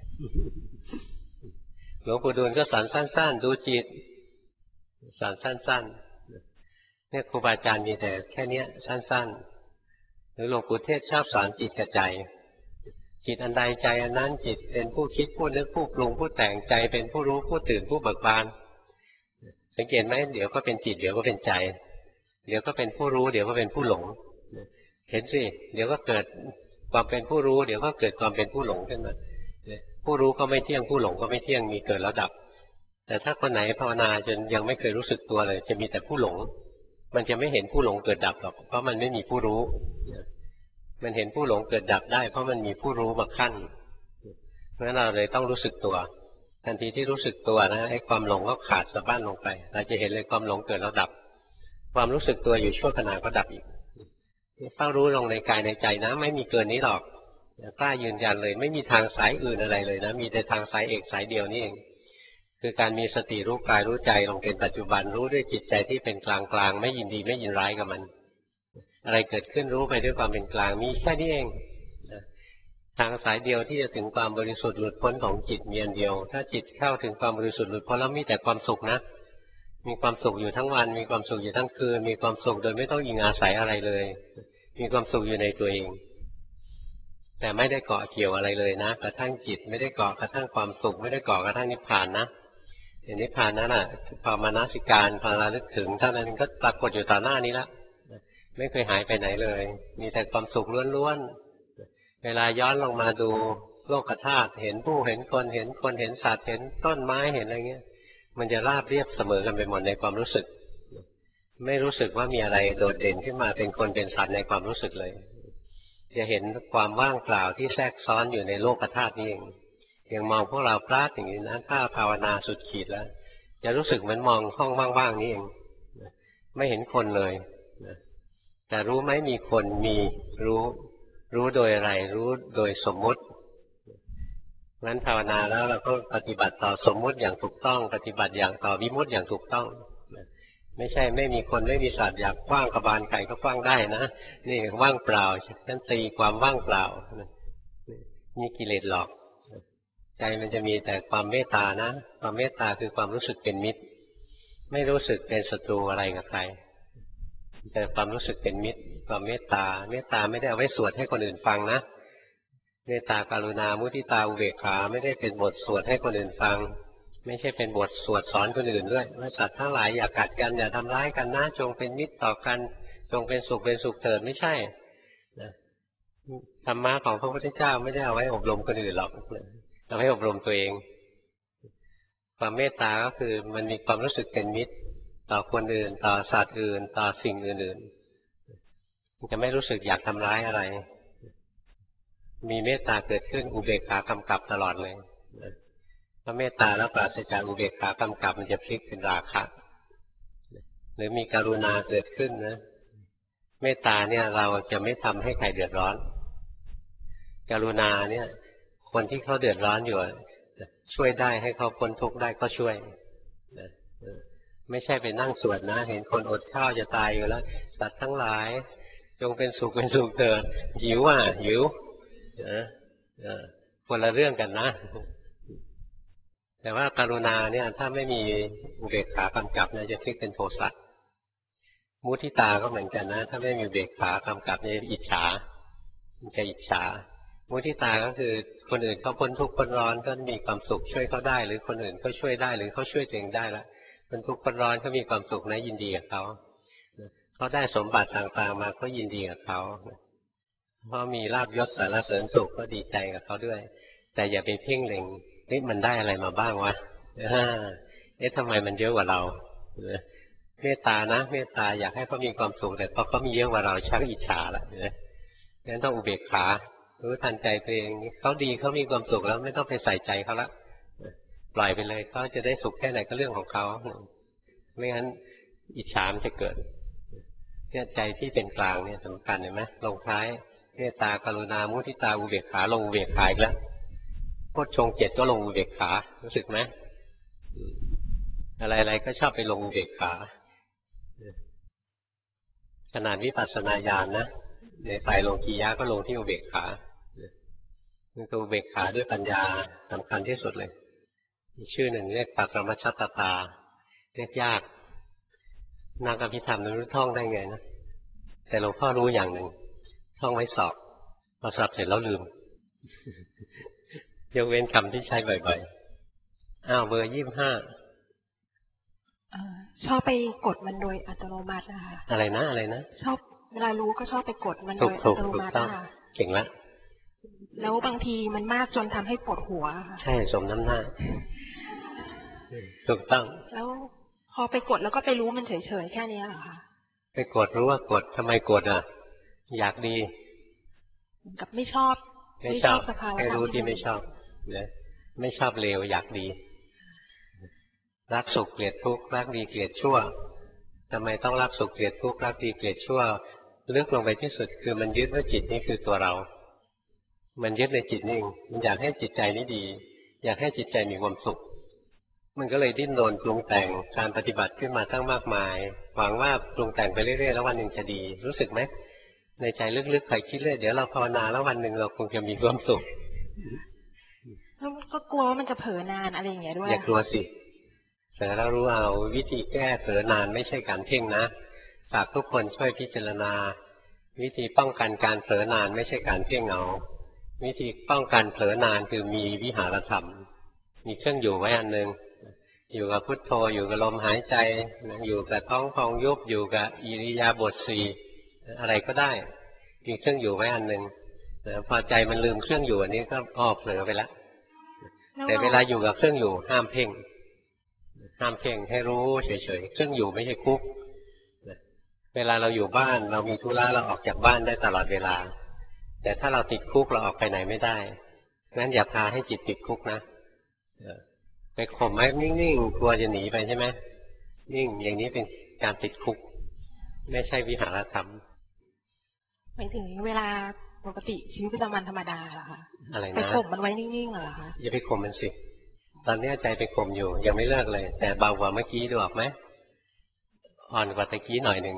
หลวงปู่ดูลก็สอนสั้นๆดูจิตสอนสั้นๆเนี่ยครูบาอาจารย์มีแต่แค่นี้สั้นๆหรือหลวงปู่เทศชอบสอนจิตกับใจจิตอันใดใจอันนั้นจิตเป็นผู้คิดผู้นึกผู้ปรุงผู้แต่งใจเป็นผู้รู้ผู้ตื่นผู้เบิกบานสังเกตไหมเดี๋ยวก็เป็นจิตเดี๋ยวก็เป็นใจเดี๋ยวก็เป็นผู้รู้เดี๋ยวก็เป็นผู้หลงเห็นสิเดี๋ยวก็เกิดความเป็นผู้รู้เดี๋ยวก็เกิดความเป็นผู้หลงขึ้นมาผู้รู้ก็ไม่เที่ยงผู้หลงก็ไม่เที่ยงมีเกิดแล้วดับแต่ถ้าคนไหนภาวนาจนยังไม่เคยรู้สึกตัวเลยจะมีแต่ผู้หลงมันจะไม่เห็นผู้หลงเกิดดับหรอกเพราะมันไม่มีผู้รู้มันเห็นผู้หลงเกิดดับได้เพราะมันมีผู้รู้มาขั้นเพราะฉะนั้นเราเลยต้องรู้สึกตัวทันทีที่รู้สึกตัวนะไอ้ความหลงก็ขาดสะบั้นลงไปเราจะเห็นเลยความหลงเกิดแล้วดับความรู้สึกตัวอยู่ชั่วขณะก็ดับอีกเฝ้ารู้ลงในกายในใจนะไม่มีเกินนี้หรอกกล้ายืนยันเลยไม่มีทางสายอื่นอะไรเลยนะมีแต่ทางสายเอกสายเดียวนี่เองคือการมีสติรู้กายรู้ใจลงเป็นปัจจุบันรู้ด้วยจิตใจที่เป็นกลางกลางไม่ยินดีไม่ยินร้ายกับมันอะไรเกิดขึ้นรู้ไปด้วยความเป็นกลางมีแค่นี้เองทางสายเดียวที่จะถึงความบริสุทธิ์หลุดพ้นของจิตมีอันเดียวถ้าจิตเข้าถึงความบริสุทธิ์หลุดพ้นแล้วมีแต่ความสุขนะมีความสุขอยู่ทั้งวันมีความสุขอยู่ทั้งคืนมีความสุขโดยไม่ต้องอิงอาศัยอะไรเลยมีความสุขอยู่ในตัวเองแต่ไม่ได้เกาะเกี่ยวอะไรเลยนะกระทั่งจิตไม่ได้เกาะกระทั่งความสุขไม่ได้เกาะกระทั่งนิพพานนะนิพพานนั้นน่ะพอมานาสิการพอระลึกถึงเท่านั้นก็ปรากฏอยู่ต่อหน้านี้แล้วไม่เคยหายไปไหนเลยมีแต่ความสุขล้วนๆเวลาย้อนลงมาดูโลกธาตุเห็นผู้เห็นคนเห็นคนเห็นสัตว์เห็นต้นไม้เห็นอะไรเงี้ยมันจะราบเรียบเสมอกันไปหมดในความรู้สึกไม่รู้สึกว่ามีอะไรโดดเด่นขึ้นมาเป็นคนเป็นสัตว์ในความรู้สึกเลยจะเห็นความว่างเปล่าที่แทรกซ้อนอยู่ในโลกธาตุนี้เองยังมองพวกเราพลาดอย่างนี้นะถ้าภาวนาสุดขีดแล้วจะรู้สึกเหมือนมองห้องว่างๆนี้เองไม่เห็นคนเลยแต่รู้ไหมมีคนมีรู้รู้โดยอะไรรู้โดยสมมุติงั้นภาวนาแล้วเราก็ปฏิบัติต่อสมมุติอย่างถูกต้องปฏิบัติอย่างต่อวิมุตติอย่างถูกต้องไม่ใช่ไม่มีคนไม่มีสัตว์อยากกว้างกระบาลไก่ก็กว้างได้นะนี่ว่างเปล่าฉันตีความว่างเปล่านี่กิเลสหลอกใจมันจะมีแต่ความเมตตานะความเมตตาคือความรู้สึกเป็นมิตรไม่รู้สึกเป็นศัตรูอะไรกับใครแต่ความรู้สึกเป็นมิตรความเมตตาเมตตาไม่ได้เอาไว้สวดให้คนอื่นฟังนะเมตตากรุณามุทิตาอุเบกขาไม่ได้เป็นบทสวดให้คนอื่นฟังไม่ใช่เป็นบทสวดสอนคนอื่นด้วยว่าสัตว์ทั้งหลายอย่ากัดกันอย่าทำร้ายกันนะจงเป็นมิตรต่อกันจงเป็นสุขเป็นสุขเถิดไม่ใช่นะธรรมะของพระพุทธเจ้าไม่ได้เอาไว้อบรมคนอื่นหรอกเอาไว้อบรมตัวเองความเมตตาก็คือมันมีความรู้สึกเป็นมิตรต่อคนอื่นต่อสัตว์อื่นต่อสิ่งอื่นๆมันจะไม่รู้สึกอยากทำร้ายอะไรมีเมตตาเกิดขึ้นอุเบกขากำกับตลอดเลยถ้าเมตตาแล้วปราศจากอุเบกขากำกับมันจะพลิกเป็นราคะหรือมีกรุณาเกิดขึ้นนะเมตตาเนี่ยเราจะไม่ทำให้ใครเดือดร้อนกรุณาเนี่ยคนที่เขาเดือดร้อนอยู่ช่วยได้ให้เขาพ้นทุกข์ได้ก็ช่วยไม่ใช่ไปนั่งสวดนะเห็นคนอดข้าวจะตายอยู่แล้วสัตว์ทั้งหลายจงเป็นสุขเป็นสุขเถิดหิวอ่ะหิวคนละเรื่องกันนะแต่ว่าการุณาเนี่ยถ้าไม่มีอุเบกขากำกับเนี่ยจะพลิกเป็นโทสะมุทิตาก็เหมือนกันนะถ้าไม่มีอุเบกขากำกับเนี่ยอิจฉาจะอิจฉามุทิตาก็คือคนอื่นเขาพ้นทุกข์พ้นร้อนก็มีความสุขช่วยเขาได้หรือคนอื่นเขาช่วยได้หรือเขาช่วยตัวเองได้ละพ้นทุกข์พ้นร้อนเขามีความสุขนะยินดีกับเขาเขาได้สมบัติต่างๆมาก็ยินดีกับเขาเพราะมีลาภยศสารเสริญสุขก็ดีใจกับเขาด้วยแต่อย่าไปเพ่งเล็งนี่มันได้อะไรมาบ้างวะเอ๊ะทำไมมันเยอะกว่าเราเมตตานะเมตตาอยากให้เขามีความสุขแต่พอเขามีเยอะกว่าเราชักอิจฉาละงั้นต้องอุเบกขารู้ทันใจตัวเองเขาดีเขามีความสุขแล้วไม่ต้องไปใส่ใจเขาละปล่อยไปเลยเขาจะได้สุขแค่ไหนก็เรื่องของเขาไม่งั้นอิจฉามันจะเกิดเนี่ยใจที่เป็นกลางเนี่ยสำคัญเห็นไหมลงท้ายเมตตากรุณามุทิตาอุเบกขาลงอุเบกขาอีกแล้วโคตรชงเจ็ดก็ลงอุเบกขารู้สึกไหมอะไรๆก็ชอบไปลงอุเบกขาขนาดวิปัสสนาญาณนะในฝ่ายโลกียะก็ลงที่อุเบกขานี่ตัวอุเบกขาด้วยปัญญาสำคัญที่สุดเลยอีกชื่อหนึ่งเรียกปากรมัชฌัตตาเรียกยากนักอภิธรรมนั้นรู้ท่องได้ไงนะแต่หลวงพ่อรู้อย่างหนึ่งท่องไว้สอบพอสอบเสร็จแล้วลืมยกเว้นคำที่ใช้บ่อยๆอ้าวเบอร์ยี่สิบห้าชอบไปกดมันโดยอัตโนมัตินะคะอะไรนะอะไรนะชอบเวลารู้ก็ชอบไปกดมันโดยอัตโนมัติค่ะเก่งละแล้วบางทีมันมากจนทำให้ปวดหัวค่ะใช่สมน้ำหน้าถูกต้องแล้วพอไปกดแล้วก็ไปรู้มันเฉยๆแค่นี้เหรอคะไปกดรู้ว่ากดทำไมกดอ่ะอยากดีกับไม่ชอบไม่ชอบให้รู้ที่ไม่ชอบเนี่ยไม่ชอบเลวอยากดีรักสุขเกลียดทุกข์รักดีเกลียดชั่วทำไมต้องรักสุขเกลียดทุกข์รักดีเกลียดชั่วลึกลงไปที่สุดคือมันยึดว่าจิตนี้คือตัวเรามันยึดในจิตนี่เองมันอยากให้จิตใจนี้ดีอยากให้จิตใจมีความสุขมันก็เลยดิ้นรนปรุงแต่งการปฏิบัติขึ้นมาตั้งมากมายหวังว่าปรุงแต่งไปเรื่อยๆแล้ววันหนึ่งจะดีรู้สึกไหมในใจลึกๆใครคิดเรื่อยเดี๋ยวเราภาวนาแล้ววันหนึ่งเราคงจะมีความสุขก็กลัวว่ามันจะเผลอนานอะไรอย่างเงี้ยด้วยอย่ากลัวสิแต่เรารู้เอาวิธีแก้เผลอนานไม่ใช่การเพ่งนะฝากทุกคนช่วยพิจารณาวิธีป้องกันการเผลอนานไม่ใช่การเพ่งเอาวิธีป้องกันเผลอนานคือมีวิหารธรรมมีเครื่องอยู่ไว้อันหนึ่งอยู่กับพุทโธอยู่กับลมหายใจอยู่กับท้องพองยุบอยู่กับอิริยาบถสี่อะไรก็ได้มีเครื่องอยู่ไว้อันหนึ่งพอใจมันลืมเครื่องอยู่อันนี้ก็อ้อเผลอไปแล้วแต่เวลาอยู่กับเครื่องอยู่ห้ามเพ่งห้ามเพ่งให้รู้เฉยๆเครื่องอยู่ไม่ใช่คุกเวลาเราอยู่บ้านเรามีธุระเราออกจากบ้านได้ตลอดเวลาแต่ถ้าเราติดคุกเราออกไปไหนไม่ได้งั้นอย่าพาให้จิตติดคุกนะไปข่มไว้นิ่งๆกลัวจะหนีไปใช่ไหมนิ่งอย่างนี้เป็นการติดคุกไม่ใช่วิหารธรรมหมายถึงเวลาปกติชีวิตประจำวันธรรมดาเหรอคะอะไรนะไปข่มมันไว้นิ่งๆเหรอคะอย่าไปข่มมันสิตอนนี้ใจไปข่มอยู่ยังไม่เลิกเลยแต่เบากว่าเมื่อกี้ดูออกไหมอ่อนกว่าตะกี้หน่อยหนึ่ง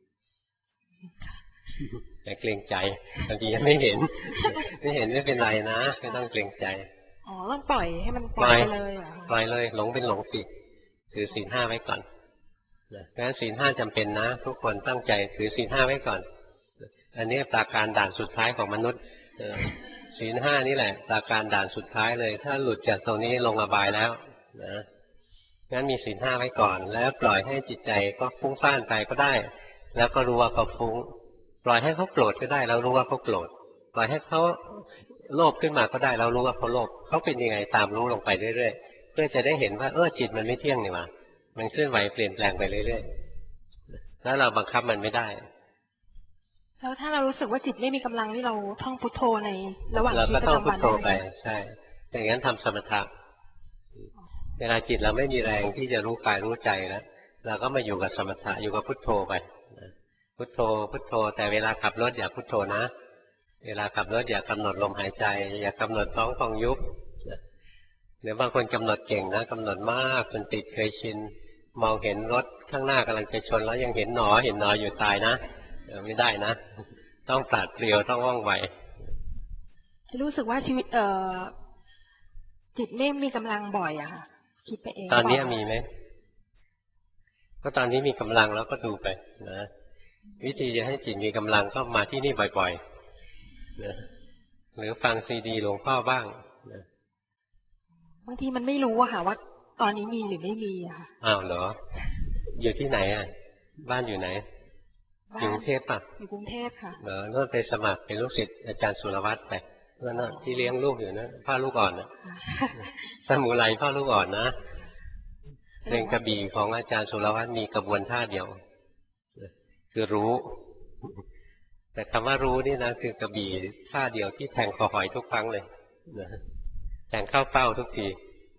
แต่เกรงใจบางทียังไม่เห็นไม่เห็นไม่เป็นไรนะไม่ต้องเกรงใจอ๋อต้องปล่อยให้มันปล่อยเลยเหรอปล่อยเลยหลงเป็นหลงสิถือศีลห้าไว้ก่อนนะเพราะฉะนั้นศีลห้าจำเป็นนะทุกคนตั้งใจถือศีลห้าไว้ก่อนอันนี้ปราการด่านสุดท้ายของมนุษย์ศีลห้านี่แหละปราการด่านสุดท้ายเลยถ้าหลุดจากตรงนี้ลงอบายแล้วนะงั้นมีศีลห้าไว้ก่อนแล้วปล่อยให้จิตใจก็ฟุ้งซ่านไปก็ได้แล้วก็รู้ว่าเขาฟุ้งปล่อยให้เขาโกรธก็ได้เรารู้ว่าเขาโกรธปล่อยให้เขาโลภขึ้นมาก็ได้เรารู้ว่าเขาโลภเขาเป็นยังไงตามรู้ลงไปเรื่อยๆเพื่อจะได้เห็นว่าเออจิตมันไม่เที่ยงนี่หว่ามันเคลื่อนไหวเปลี่ยนแปลงไปเรื่อยๆแล้วเราบังคับมันไม่ได้แล้วถ้าเรารู้สึกว่าจิตไม่มีกำลังที่เราท่องพุทโธในระหว่างที่เราก็ท่องพุทโธไปใช่แต่อย่างนั้นทำสมถะเวลาจิตเราไม่มีแรงที่จะรู้กายรู้ใจแล้วเราก็มาอยู่กับสมถะอยู่กับพุทโธไปพุทโธพุทโธแต่เวลาขับรถอย่าพุทโธนะเวลาขับรถอย่ากำหนดลมหายใจอย่ากำหนดท้องพองยุบหรือบางคนกำหนดเก่งนะกำหนดมากจนติดเคยชินมองเห็นรถข้างหน้ากำลังจะชนแล้วยังเห็นหนอเห็นหนออยู่ตายนะไม่ได้นะต้องปราดเปรียวต้องว่องไวรู้สึกว่าชีวิตเอ่อจิตไม่มีกำลังบ่อยอะค่ะคิดไปเองตอนนี้มีไหมก็ตอนนี้มีกำลังแล้วก็ดูไปนะวิธีจะให้จิตมีกำลังก็มาที่นี่บ่อยๆนะหรือฟังซีดีหลวงพ่อบ้างนะบางทีมันไม่รู้อะค่ะว่าตอนนี้มีหรือไม่มีอะค่ะอ้าวเหรออยู่ที่ไหนอะบ้านอยู่ไหนอยู่กรุงเทพป่ะอยู่กรุงเทพค่ะเออนู่นไปสมัครเป็นลูกศิษย์อาจารย์สุรวัตรไปนั่นน่ะที่เลี้ยงลูกอยู่นะพ่อลูกอ่อนนะสมุไรพ่อลูกอ่อนนะเพลงกระบี่ของอาจารย์สุรวัตรมีกระบวนท่าเดียวคือรู้แต่คำว่ารู้นี่นะคือกระบี่ท่าเดียวที่แทงคอหอยทุกครั้งเลยแทงเข้าเป้าทุกที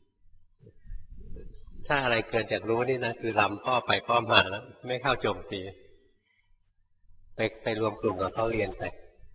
ถ้าอะไรเกินจากรู้นี่นะคือลำพ่อไปพ่อมาแล้วไม่เข้าโจมตีไปไปรวมกลุ่มกับเขาเรียนไป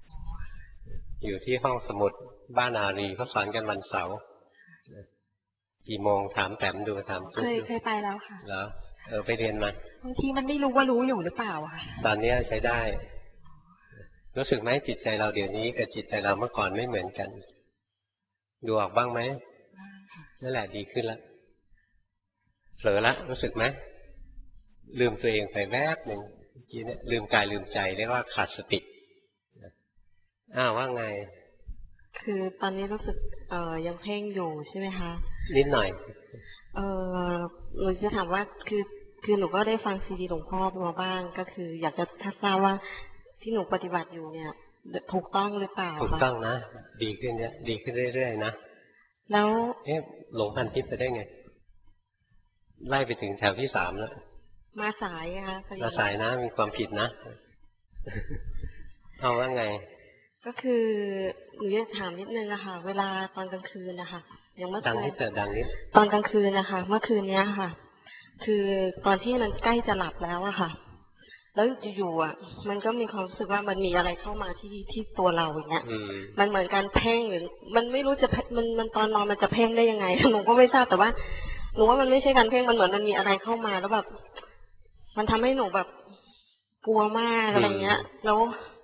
อยู่ที่ห้องสมุดบ้านอารีเขาสอนกันวันเสาร์กี่โมงถามแต้มดูถามเคยเคยไปแล้วค่ะเหรอเออไปเรียนมาบางทีมันไม่รู้ว่ารู้อยู่หรือเปล่าค่ะตอนนี้ใช้ได้ รู้สึกไหมจิตใจเราเดี๋ยวนี้กับจิตใจเราเมื่อก่อนไม่เหมือนกันดูออกบ้างไหมนั่นแหละดีขึ้นแล้วเผลอละรู้สึกไหมลืมตัวเองไปแวบหนึ่งเมื่อกี้เนี่ยลืมกายลืมใจเรียกว่าขาดสติอ้าวว่าไงคือตอนนี้รู้สึกเอ่อยังเพ่งอยู่ใช่ไหมคะนิดหน่อยเออหนูจะถามว่าคือคือหนูก็ได้ฟังซีดีหลวงพ่อมาบ้างก็คืออยากจะทราบว่าที่หนูปฏิบัติอยู่เนี่ยถูกต้องหรือเปล่าถูกต้องนะดีขึ้นเนี่ยดีขึ้นเรื่อยๆนะแล้วเอ๊ะหลงพันทิพย์ไปได้ไงไล่ไปถึงแถวที่สามแล้วมาสายค่ะมาสายนะมีความผิดนะเอาว่าไงก็คือหนูจะถามนิดนึงอะค่ะเวลาตอนกลางคืนนะคะอย่างเมื่อคืนดังนิดแต่ดังนิดตอนกลางคืนนะคะเมื่อคืนเนี้ยค่ะคือตอนที่มันใกล้จะหลับแล้วอะค่ะแล้วอยู่ๆอ่ะมันก็มีความรู้สึกว่ามันมีอะไรเข้ามาที่ที่ตัวเราอย่างเงี้ยมันเหมือนการเพ่งหรือมันไม่รู้จะมันมันตอนนอนมันจะเพ่งได้ยังไงหนูก็ไม่ทราบแต่ว่าหนูว่ามันไม่ใช่การเพ่งมันเหมือนมันมีอะไรเข้ามาแล้วแบบมันทำให้หนูแบบกลัวมากอะไรเงี้ยแล้ว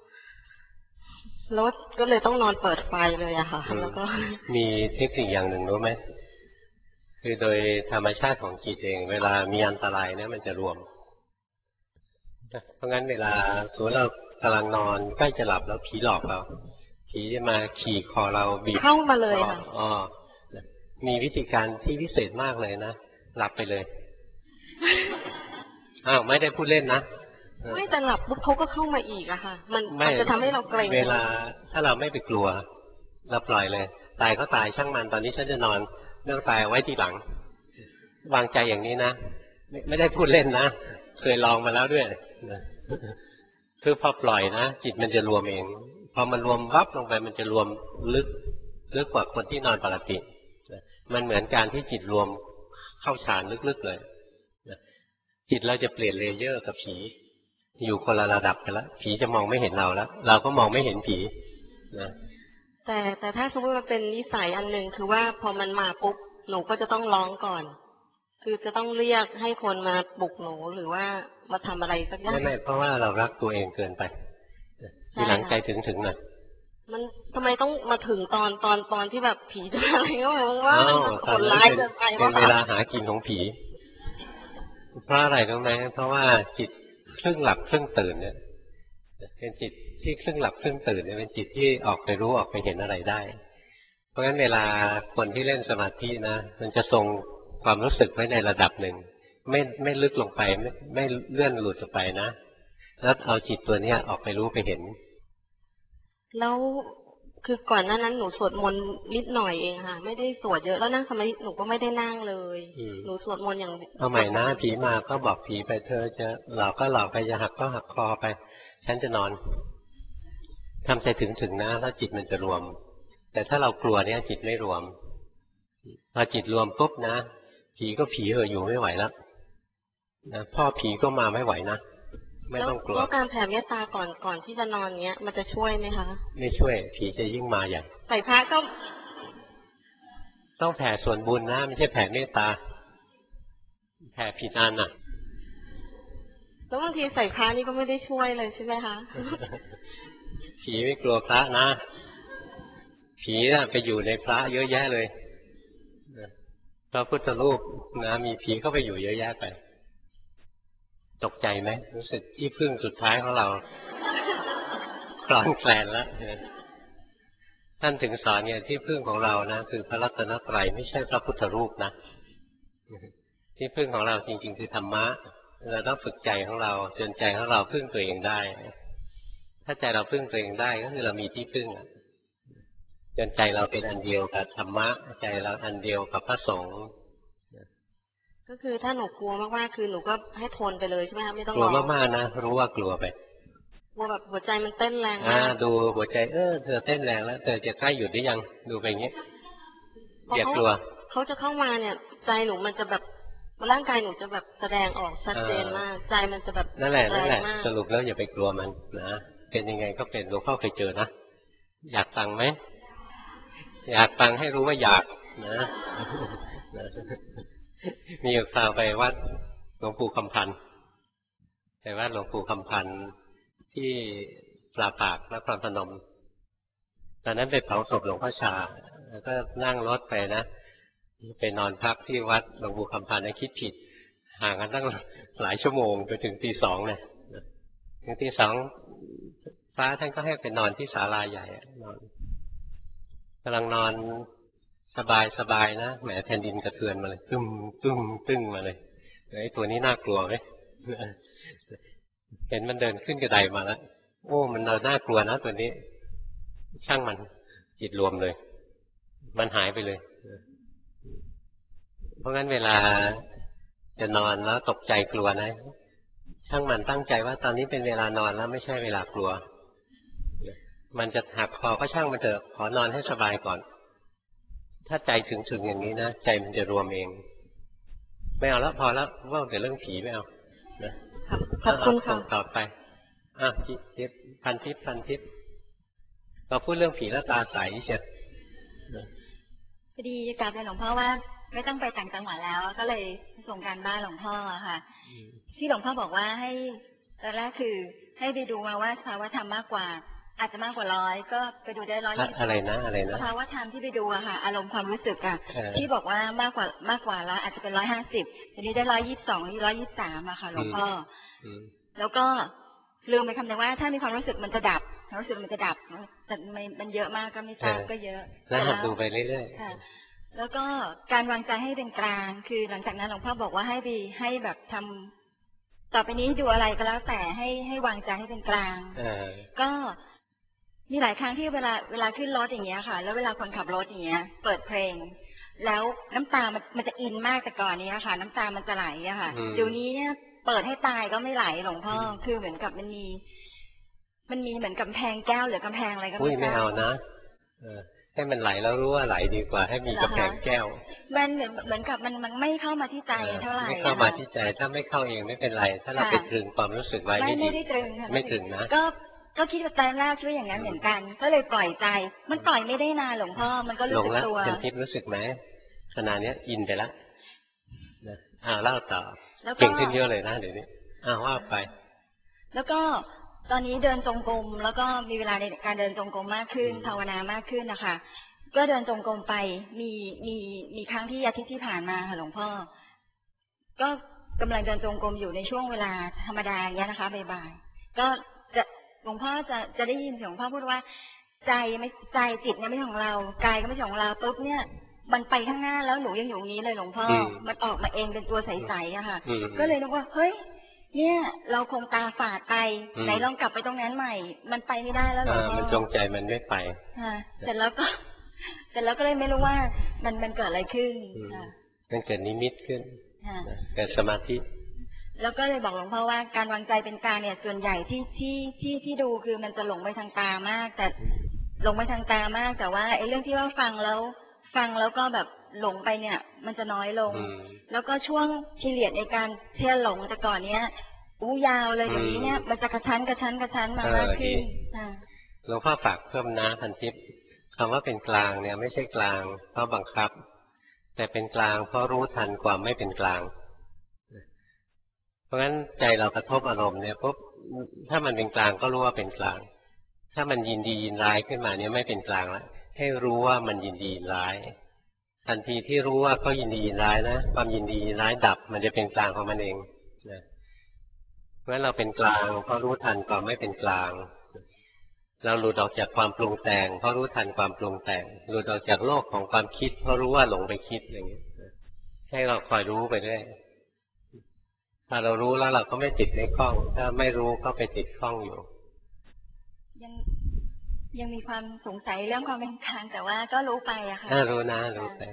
แล้วก็เลยต้องนอนเปิดไฟเลยอะค่ะแล้วก็มีเทคนิคอย่างหนึ่งรู้ไหมคือโดยธรรมชาติของจิตเองเวลามีอันตรายเนี่ยมันจะรวมเพราะงั้นเวลาสมมติเรากำลังนอนใกล้จะหลับแล้วผีหลอกเราผีจะมาขี่คอเราบีบเข้ามาเลยค่ะอ๋อมีวิธีการที่พิเศษมากเลยนะหลับไปเลยอ้าวไม่ได้พูดเล่นนะไม่แต่หลับปุ๊บเขาก็เข้ามาอีกอะค่ะมันมันจะทำให้เราเกรงเวลาถ้าเราไม่ไปกลัวเราปล่อยเลยตายก็ตายช่างมันตอนนี้ฉันจะนอนเรื่องตายไว้ทีหลังวางใจอย่างนี้นะไม่ไม่ได้พูดเล่นนะเคยลองมาแล้วด้วยคือพอปล่อยนะจิตมันจะรวมเองพอมันรวมวับลงไปมันจะรวมลึกลึกกว่าคนที่นอนปกติมันเหมือนการที่จิตรวมเข้าฌานลึกๆเลยจิตเราจะเปลี่ยนเลเยอร์กับผีอยู่คนละระดับกันแล้วผีจะมองไม่เห็นเราแล้วเราก็มองไม่เห็นผีนะแต่แต่ถ้าสมมติมันเป็นนิสัยอันหนึ่งคือว่าพอมันมาปุ๊บหนูก็จะต้องร้องก่อนคือจะต้องเรียกให้คนมาปลุกหนูหรือว่ามาทำอะไรสักอย่างไม่ไม่เพราะว่าเรารักตัวเองเกินไปทีหลังใจถึงถึงหน่อยมันทำไมต้องมาถึงตอนตอนตอนที่แบบผีจะอะไรก็มองว่ามันคนร้ายเกินไปเป็นเวลาหากินของผีเพราะอะไรรู้ไหมเพราะว่าจิตครึ่งหลับครึ่งตื่นเนี่ยเป็นจิตที่ครึ่งหลับครึ่งตื่นเนี่ยเป็นจิตที่ออกไปรู้ออกไปเห็นอะไรได้เพราะฉะนั้นเวลาคนที่เล่นสมาธินะมันจะทรงความรู้สึกไว้ในระดับหนึ่งไม่ไม่ลึกลงไปไม่ไม่เลื่อนหลุดออกไปนะแล้วเอาจิตตัวเนี้ยออกไปรู้ไปเห็นแล้วคือก่อนหน้านั้นหนูสวดมนต์นิดหน่อยเองค่ะไม่ได้สวดเยอะแล้วนั่งสมาธิหนูก็ไม่ได้นั่งเลยหนูสวดมนต์อย่างเอาใหม่นะผีมาก็บอกผีไปเธอจะหลอกก็หลอกไปจะหักก็หักคอไปฉันจะนอนทำใจถึงถึงนะแล้วจิตมันจะรวมแต่ถ้าเรากลัวเนี่ยจิตไม่รวมพอจิตรวมปุ๊บนะผีก็ผีเหอะอยู่ไม่ไหวแล้วนะพ่อผีก็มาไม่ไหวนะไม่ต้องกลัวแล้วการแผ่เมตตาก่อนก่อนที่จะนอนเนี้ยมันจะช่วยไหมคะไม่ช่วยผีจะยิ่งมาใหญ่ใส่พระก็ต้องแผ่ส่วนบุญนะไม่ใช่แผ่เมตตาแผ่ผิดอันน่ะแล้วบางทีใส่พระนี่ก็ไม่ได้ช่วยเลยใช่ไหมคะผีไม่กลัวพระนะผีน่ะไปอยู่ในพระเยอะแยะเลยพระพุทธรูปนะมีผีเข้าไปอยู่เยอะแยะไปตกใจไหมรู้สึกที่พึ่งสุดท้ายของเราคลอนแคลนแล้วท่านถึงสอนเนี่ยที่พึ่งของเรานะคือพระรัตนตรัยไม่ใช่พระพุทธรูปนะที่พึ่งของเราจริงๆคือธรรมะเราต้องฝึกใจของเราจนใจของเราพึ่งตัวเองได้ถ้าใจเราพึ่งตัวเองได้ก็คือเรามีที่พึ่งจนใจเราเป็นอันเดียวกับธรรมะใจเราอันเดียวกับพระสงฆ์ก็คือถ้าหนูกลัวมากๆคือหนูก็ให้ทนไปเลยใช่ไหมคะไม่ต้องกลัวมากๆนะรู้ว่ากลัวไปกลัวแบบหัวใจมันเต้นแรงอ่าดูหัวใจเออเธอเต้นแรงแล้วเธอจะใกล้หยุดหรือยังดูไปอย่างนี้อย่ากลัวเขาจะเข้ามาเนี่ยใจหนูมันจะแบบร่างกายหนูจะแบบแสดงออกชัดเจนมากใจมันจะแบบนั่นแหละนั่นแหละสรุปแล้วอย่าไปกลัวมันนะเป็นยังไงก็เป็นหลวงพ่อเคยเจอนะอยากฟังไหมอยากฟังให้รู้ว่าอยากนะมีอยู่คราวไปวัดหลวงปู่คำพันธ์ไปวัดหลวงปู่คำพันธ์ที่ปลาปากนครพนมตอนนั้นไปเผาศพหลวงพ่อชาแล้วก็นั่งรถไปนะไปนอนพักที่วัดหลวงปู่คำพันธ์นะคิดผิดห่างกันตั้งหลายชั่วโมงไปถึงตีสองเลยถึงตีสองฟ้าท่านก็ให้ไปนอนที่ศาลาใหญ่นอนกำลังนอนสบายสบายนะแหมแผ่นดินกระเทือนมาเลยตึ้มตึ้มตึ้งมาเลยไอ้ตัวนี้น่ากลัวไหมเห็นมันเดินขึ้นกระไดมาแล้วโอ้มันน่ากลัวนะตัวนี้ช่างมันจิตรวมเลยมันหายไปเลยเพราะงั้นเวลาจะนอนแล้วตกใจกลัวนะช่างมันตั้งใจว่าตอนนี้เป็นเวลานอนแล้วไม่ใช่เวลากลัวมันจะหักคอก็ช่างมันเถอะขอนอนให้สบายก่อนถ้าใจถึงถึงอย่างนี้นะใจมันจะรวมเองไม่เอาแล้วพอแล้วว่าแต่เรื่องผีไม่เอานะขอบคุณค่ะต่อไปอ่ะทิพย์พันทิพย์พันทิพย์เราพูดเรื่องผีแล้วตาใสเชียวพอดีจะกลับไปหลวงพ่อว่าไม่ต้องไปต่างจังหวัดแล้วก็เลยส่งการบ้านหลวงพ่อค่ะที่หลวงพ่อบอกว่าให้ตอนแรกคือให้ไปดูมาว่าสภาวธรรมมากกว่าอาจจะมากกว่าร้อยก็ไปดูได้ร้อยยี่สิบอะไรนะอะไรนะสภาวธรรมที่ไปดูอะค่ะอารมณ์ความรู้สึกอะที่บอกว่ามากกว่ามากกว่าร้อยอาจจะเป็นร้อยห้าสิบทีนี้ได้ร้อยยี่สิบสองนี่ร้อยยี่สิบสามอะค่ะหลวงพ่อแล้วก็ลืมไปคำนึงว่าถ้ามีความรู้สึกมันจะดับความรู้สึกมันจะดับแต่มันเยอะมากก็ไม่ทราบก็เยอะแล้วดูไปเรื่อยๆค่ะแล้วก็การวางใจให้เป็นกลางคือหลังจากนั้นหลวงพ่อบอกว่าให้ดีให้แบบทำต่อไปนี้ดูอะไรก็แล้วแต่ให้ให้วางใจให้เป็นกลางก็มีหลายครั้งที่เวลาเวลาขึ้นรถอย่างเงี้ยค่ะแล้วเวลาคนขับรถอย่างเงี้ยเปิดเพลงแล้วน้ำตามันมันจะอินมากแต่ก่อนนี้ค่ะน้ำตามันจะไหลอะค่ะเดี๋ยวนี้เนี่ยเปิดให้ตายก็ไม่ไหลหลวงพ่อคือเหมือนกับมันมีมันมีเหมือนกำแพงแก้วหรือกำแพงอะไรก็ไม่รู้ไม่เอานะให้มันไหลแล้วรู้ว่าไหลดีกว่าให้มีกำแพงแก้วมันเหมือนเหมือนกับมันมันไม่เข้ามาที่ใจเท่าไหร่ไม่เข้ามาที่ใจถ้าไม่เข้าเองไม่เป็นไรถ้าเราไปตรึงความรู้สึกไว้ไม่ดีไม่ได้ตรึงไม่ตรึงนะก็ก็คิดว่าตอนแรกช่วยอย่างนั้นเหมือนกันก็เลยปล่อยใจมันปล่อยไม่ได้นานหลวงพ่อมันก็รู้สึกตัวเป็นทิพย์รู้สึกไหมขณะนี้อินไปแล้วนะอ้าวเล่าต่อเก่งขึ้นเยอะเลยนะเดี๋ยวนี้อ้าวว่าไปแล้วก็ตอนนี้เดินจงกรมแล้วก็มีเวลาในการเดินจงกรมมากขึ้นภาวนามากขึ้นนะคะก็เดินจงกรมไปมีมีมีครั้งที่อาทิตย์ที่ผ่านมาค่ะหลวงพ่อก็กำลังเดินจงกรมอยู่ในช่วงเวลาธรรมดาอย่างนี้นะคะบ่ายๆก็จะหลวงพ่อจะจะได้ยินหลวงพ่อพูดว่าใจไม่ใจจิตเนี่ยไม่ใช่ของเรากายก็ไม่ใช่ของเราปุ๊บเนี่ยมันไปข้างหน้าแล้วหนูยังอยู่นี้เลยหลวงพ่อมันออกมาเองเป็นตัวใสๆอะค่ะก็เลยนึกว่าเฮ้ยเนี่ยเราคงตาฝาดไปไหนลองกลับไปตรงนั้นใหม่มันไปไม่ได้แล้วหลวงพ่อมันจงใจมันไม่ไปค่ะเสร็จแล้วก็เสร็จแล้วก็เลยไม่รู้ว่ามันมันเกิดอะไรขึ้นมันเกิดนิมิตขึ้นเกิดสมาธิแล้วก็เลยบอกหลวงพ่อว่าการวางใจเป็นกลางเนี่ยส่วนใหญ่ที่ที่ที่ที่ดูคือมันจะหลงไปทางตามากแต่หลงไปทางตามากแต่ว่าไอ้เรื่องที่ว่าฟังแล้วฟังแล้วก็แบบหลงไปเนี่ยมันจะน้อยลงแล้วก็ช่วงพีเรียดในการเที่ยวหลงแต่ก่อนเนี้ยอู้ยาวเลยเดี๋ยวนี้เนี่ยมันจะกระชั้นกระชั้นกระชั้นมามากขึ้นหลวงพ่อฝากเพิ่มนะพันทิพย์คำว่าเป็นกลางเนี่ยไม่ใช่กลางเพราะบังคับแต่เป็นกลางเพราะรู้ทันความไม่เป็นกลางเพราะงั้นใจเรากระทบอารมณ์เนี่ยปุ๊บถ้ามันเป็นกลางก็รู้ว่าเป็นกลางถ้ามันยินดียินร้ายขึ้นมาเนี่ยไม่เป็นกลางแล้วให้รู้ว่ามันยินดียินร้ายทันทีที่รู้ว่าเขายินดียินร้ายนะความยินดียินร้ายดับมันจะเป็นกลางของมันเองนะเพราะฉะนั้นเราเป็นกลางเพราะรู้ทันความไม่เป็นกลางเราหลุดออกจากความปรุงแต่งเพราะรู้ทันความปรุงแต่งหลุดออกจากโลกของความคิดเพราะรู้ว่าหลงไปคิดอย่างนี้ให้เราคอยรู้ไปเรื่อยถ้าเรารู้แล้วเราก็ไม่ติดในข้องถ้าไม่รู้ก็ไปติดข้องอยู่ยังยังมีความสงสัยเรื่องความเป็นกลางแต่ว่าก็รู้ไปอะค่ะรู้นะรู้ไป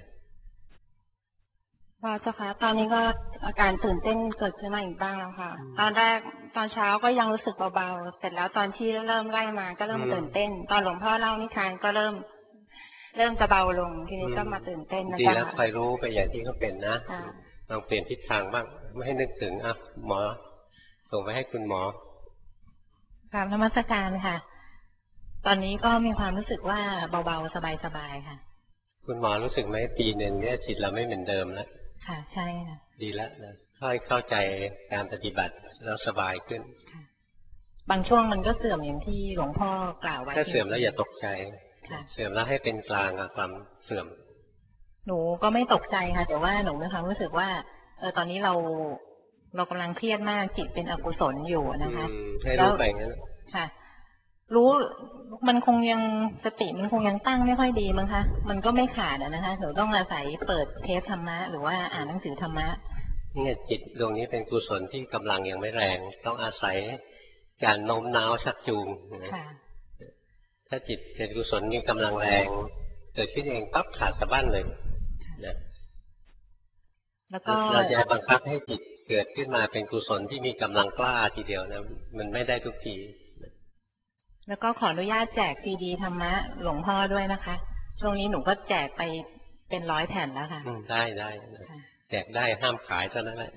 พอเจ้าค่ะตอนนี้ก็อาการตื่นเต้นเกิดขึ้นมาอีกบ้างแล้วค่ะตอนแรกตอนเช้าก็ยังรู้สึกเบาๆเสร็จแล้วตอนที่เริ่มไล่มาก็เริ่มตื่นเต้นตอนหลวงพ่อเล่านิทานก็เริ่มเริ่มจะเบาลงทีนี้ก็มาตื่นเต้นนะดีแล้วคอยรู้ไปอย่างที่เขาเป็นนะลองเปลี่ยนทิศทางบ้างไม่ให้นึกถึงอ่ะหมอส่งไปให้คุณหมอครับนมัสการค่ะตอนนี้ก็มีความรู้สึกว่าเบาๆสบายๆค่ะคุณหมอรู้สึกไหมปีหนึ่งเนี่ยจิตเราไม่เหมือนเดิมแล้วค่ะใช่ค่ะดีแล้วนะค่อยเข้าใจการปฏิบัติแล้วสบายขึ้นบางช่วงมันก็เสื่อมอย่างที่หลวงพ่อกล่าวไว้ถ้าเสื่อมแล้วอย่าตกใจเสื่อมแล้วให้เป็นกลางกับความเสื่อมหนูก็ไม่ตกใจค่ะแต่ว่าหนูมีความรู้สึกว่าเออตอนนี้เราเรากำลังเครียดมากจิตเป็นอกุศลอยู่นะคะให้รู้ไปงั้นค่ะรู้มันคงยังสติมันคงยังตั้งไม่ค่อยดีมั้งคะมันก็ไม่ขาดนะคะหนูต้องอาศัยเปิดเทปธรรมะหรือว่าอ่านหนังสือธรรมะเนี่ยจิตดวงนี้เป็นกุศลที่กำลังยังไม่แรงต้องอาศัยการโน้มน้าวชักจูงถ้าจิตเป็นกุศลมีกำลังแรงเกิดขึ้นเองปั๊บขาดสะบั้นเลยนะแล้วก็เราจะบังคับให้จิตเกิดขึ้นมาเป็นกุศลที่มีกำลังกล้าทีเดียวนะมันไม่ได้ทุกทีแล้วก็ขออนุญาตแจกซีดีธรรมะหลวงพ่อด้วยนะคะช่วงนี้หนูก็แจกไปเป็นร้อยแผ่นแล้วค่ะได้ได้แจกได้ห้ามขายเท่านั้นแหละ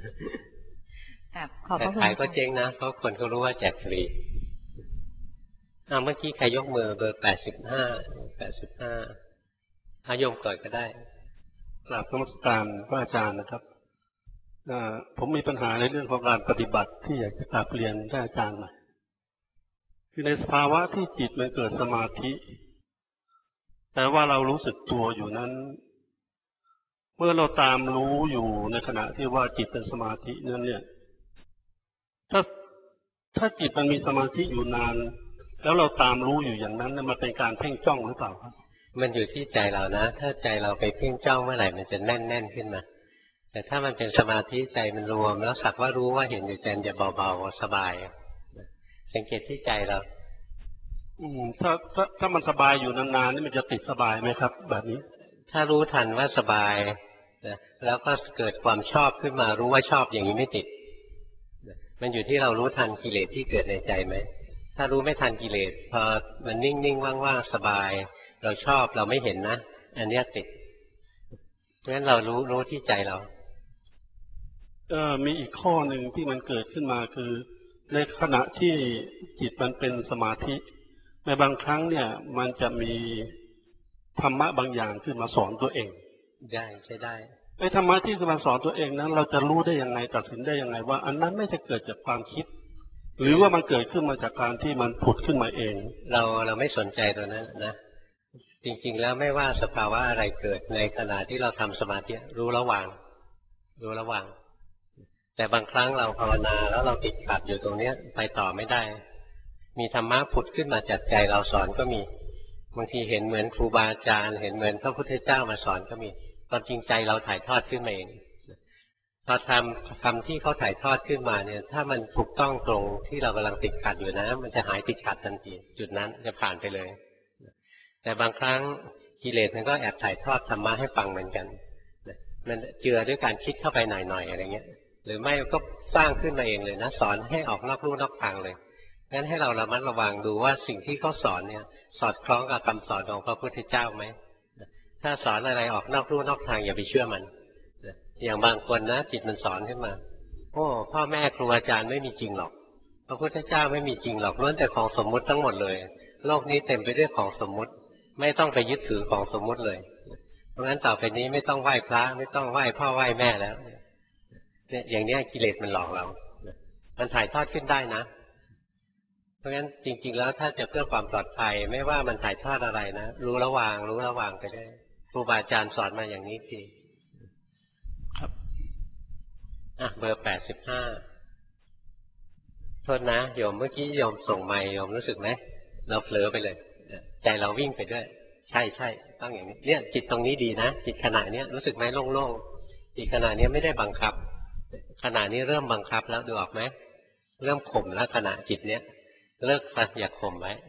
แต่ขายก็เจ๊งนะเพราะคนเขารู้ว่าแจกฟรีอ่าเมื่อกี้ใครยกมือเบอร์แปดสิบห้าแปดสิบห้าอาโยมก่อนก็ได้กราบนมัสการพระอาจารย์นะครับผมมีปัญหาในเรื่องของการปฏิบัติที่อยากจะกราบเรียนท่านอาจารย์หน่อยคือในสภาวะที่จิตมันเกิดสมาธิแต่ว่าเรารู้สึกตัวอยู่นั้นเมื่อเราตามรู้อยู่ในขณะที่ว่าจิตเป็นสมาธินั้นเนี่ยถ้าถ้าจิตมันมีสมาธิอยู่นานแล้วเราตามรู้อยู่อย่างนั้นมันเป็นการเพ่งจ้องหรือเปล่าครับมันอยู่ที่ใจเรานะถ้าใจเราไปเพ่งจ้องเมื่อไหร่มันจะแน่นแน่นขึ้นมาแต่ถ้ามันเป็นสมาธิใจมันรวมแล้วสักว่ารู้ว่าเห็นอยู่ใจจะเบาๆสบายสังเกตที่ใจเราอืมถ้าถ้าถ้ามันสบายอยู่นานๆนี่มันจะติดสบายไหมครับแบบนี้ถ้ารู้ทันว่าสบายนะแล้วก็เกิดความชอบขึ้นมารู้ว่าชอบอย่างนี้ไม่ติดมันอยู่ที่เรารู้ทันกิเลสที่เกิดในใจไหมถ้ารู้ไม่ทันกิเลสพอมันนิ่งๆว่างๆสบายเราชอบเราไม่เห็นนะอันนี้ติดเพราะฉะนั้นเรารู้รู้ที่ใจเราเออมีอีกข้อหนึ่งที่มันเกิดขึ้นมาคือในขณะที่จิตมันเป็นสมาธิในบางครั้งเนี่ยมันจะมีธรรมะบางอย่างขึ้นมาสอนตัวเองได้ใช่ได้ไอ้ธรรมะที่คือมาสอนตัวเองนั้นเราจะรู้ได้ยังไงตัดสินได้ยังไงว่าอันนั้นไม่จะเกิดจากความคิดหรือว่ามันเกิดขึ้นมาจากการที่มันผุดขึ้นมาเองเราเราไม่สนใจตัวนั้นนะจริงๆแล้วไม่ว่าสภาวะอะไรเกิดในขณะที่เราทำสมาธิรู้ระหว่างรู้ระหว่างแต่บางครั้งเราภาวนาแล้วเราติดขัดอยู่ตรงนี้ไปต่อไม่ได้มีธรรมะผุดขึ้นมาจากใจเราสอนก็มีบางทีเห็นเหมือนครูบาอาจารย์เห็นเหมือนพระพุทธเจ้ามาสอนก็มีความจริงใจเราถ่ายทอดขึ้นมาเองพอทำคำที่เขาถ่ายทอดขึ้นมาเนี่ยถ้ามันถูกต้องตรงที่เรากำลังติดขัดอยู่นะมันจะหายติดขัดทันทีจุดนั้นจะผ่านไปเลยแต่บางครั้งกิเลสมันก็แอบถ่ายทอดธรรมะให้ฟังเหมือนกันมันเจือด้วยการคิดเข้าไปหน่อยๆอะไรเงี้ยหรือไม่ก็สร้างขึ้นมาเองเลยนะสอนให้ออกนอกลู่นอกทางเลยงั้นให้เราระมัดระวังดูว่าสิ่งที่เขาสอนเนี่ยสอดคล้องกับคำสอนของพระพุทธเจ้าไหมถ้าสอนอะไรออกนอกลู่นอกทางอย่าไปเชื่อมันอย่างบางคนนะจิตมันสอนขึ้นมาโอ้พ่อแม่ครูอาจารย์ไม่มีจริงหรอกพระพุทธเจ้าไม่มีจริงหรอกล้วนแต่ของสมมุติทั้งหมดเลยโลกนี้เต็มไปด้วยของสมมุติไม่ต้องไปยึดถือของสมมุติเลยเพราะงั้นต่อไปนี้ไม่ต้องไหว้พระไม่ต้องไหว้พ่อไหว้แม่แล้วเนี่ยอย่างนี้กิเลสมันหลอกเรามันถ่ายทอดขึ้นได้นะเพราะงั้นจริงๆแล้วถ้าจะเพื่อความปลอดภัยไม่ว่ามันถ่ายทอดอะไรนะรู้ระวังรู้ระวังไปได้ครูบาอาจารย์สอนมาอย่างนี้ทีครับอ่ะเบอร์แปดสิบห้าโทษนะโยมเมื่อกี้โยมส่งไมค์โยมรู้สึกไหมเราเผลอไปเลยใจเราวิ่งไปด้วยใช่ใช่ต้องอย่างนี้เนี่ยจิตตรงนี้ดีนะจิตขณะนี้รู้สึกไหมโล่งๆจิตขณะนี้ไม่ได้บังคับขณะนี้เริ่มบังคับแล้วดูออกไหมเริ่มข่มแล้วขณะจิตเนี้ยเลิกไปอย่าข่มไว้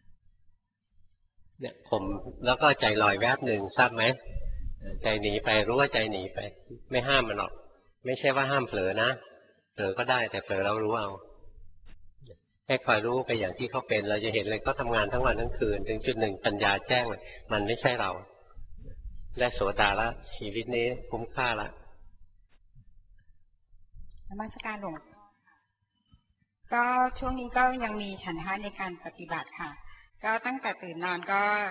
เนี่ยข่มแล้วก็ใจลอยแวบหนึ่งทราบไหมใจหนีไปรู้ว่าใจหนีไปไม่ห้ามมันหรอกไม่ใช่ว่าห้ามเผลอนะเผลอก็ได้แต่เผลอเรารู้เอาแค่คอยรู้ไปอย่างที่เขาเป็นเราจะเห็นเลยเขาทำงานทั้งวันทั้งคืนถึงจุดหนึ่งปัญญาแจ้งมันไม่ใช่เราและโสดาละชีวิตนี้คุ้มค่าละนมัสการหลวงก็ช่วงนี้ก็ยังมีฉันทะในการปฏิบัติค่ะก็ตั้งแต่ตื่นนอนก็